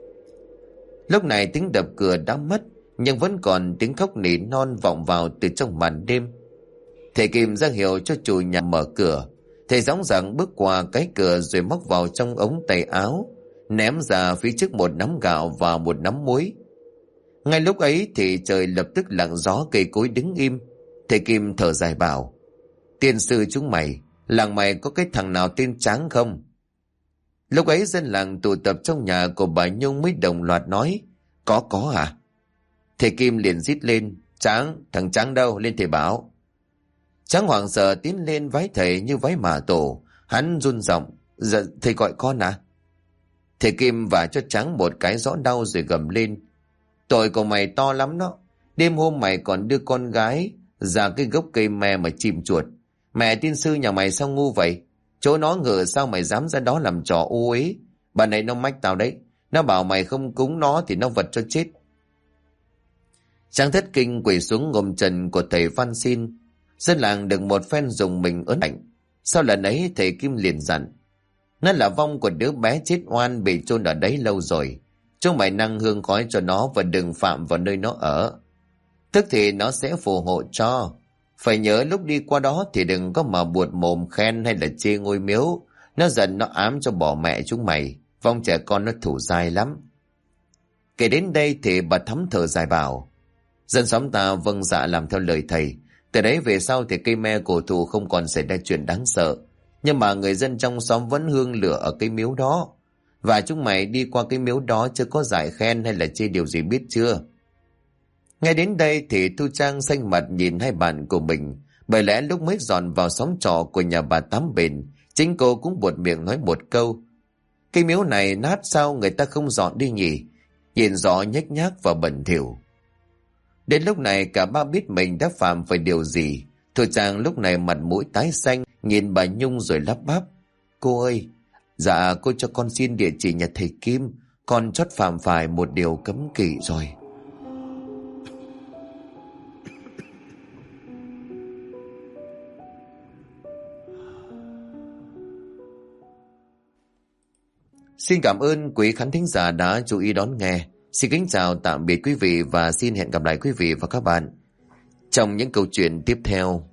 Lúc này tiếng đập cửa đã mất, nhưng vẫn còn tiếng khóc nỉ non vọng vào từ trong màn đêm. Thầy Kim ra hiệu cho chủ nhà mở cửa. Thầy dõng dạc bước qua cái cửa rồi móc vào trong ống tay áo, ném ra phía trước một nắm gạo và một nắm muối. Ngay lúc ấy thì trời lập tức lặng gió, cây cối đứng im. Thầy Kim thở dài bảo: Tiên sư chúng mày, làng mày có cái thằng nào tên Tráng không? Lúc ấy dân làng tụ tập trong nhà của bà Nhung mới đồng loạt nói: Có à? Thầy Kim liền rít lên: Tráng, thằng Tráng đâu? Lên thầy bảo. Tráng hoảng sợ tiến lên vái thầy như vái mả tổ. Hắn run giọng: Dạ thầy gọi con à? Thầy Kim vả cho Tráng một cái rõ đau rồi gầm lên: Tội của mày to lắm đó. Đêm hôm mày còn đưa con gái ra cái gốc cây me mà chìm chuột. Mẹ tiên sư nhà mày sao ngu vậy? Chỗ nó ngờ sao mày dám ra đó làm trò ô uế. Bà này nó mách tao đấy. Nó bảo mày không cúng nó thì nó vật cho chết. Tráng thất kinh quỳ xuống ngồm trần của thầy van xin. Dân làng được một phen dùng mình ớn lạnh. Sau lần ấy thầy Kim liền dặn: Nó là vong của đứa bé chết oan bị chôn ở đấy lâu rồi. Chúng mày năng hương khói cho nó và đừng phạm vào nơi nó ở. Tức thì nó sẽ phù hộ cho. Phải nhớ lúc đi qua đó thì đừng có mà buột mồm khen hay là chê ngôi miếu. Nó giận nó ám cho bỏ mẹ chúng mày. Vong trẻ con nó thủ dai lắm. Kể đến đây thì bà Thắm thở dài bảo: Dân xóm ta vâng dạ làm theo lời thầy. Từ đấy về sau thì cây me cổ thụ không còn xảy ra chuyện đáng sợ. Nhưng mà người dân trong xóm vẫn hương lửa ở cây miếu đó. Và chúng mày đi qua cái miếu đó chưa có giải khen hay là chê điều gì biết chưa? Ngay đến đây thì Thu Trang xanh mặt nhìn hai bạn của mình. Bởi lẽ lúc mới dọn vào xóm trọ của nhà bà Tám Bền, chính cô cũng buột miệng nói một câu: Cái miếu này nát sao người ta không dọn đi nhỉ? Nhìn rõ nhếch nhác và bẩn thỉu. Đến lúc này cả ba biết mình đã phạm phải điều gì. Thu Trang lúc này mặt mũi tái xanh, nhìn bà Nhung rồi lắp bắp: Cô ơi, dạ cô cho con xin địa chỉ nhà thầy Kim. Con chót phạm phải một điều cấm kỵ rồi. Xin cảm ơn quý khán thính giả đã chú ý đón nghe. Xin kính chào tạm biệt quý vị và xin hẹn gặp lại quý vị và các bạn trong những câu chuyện tiếp theo.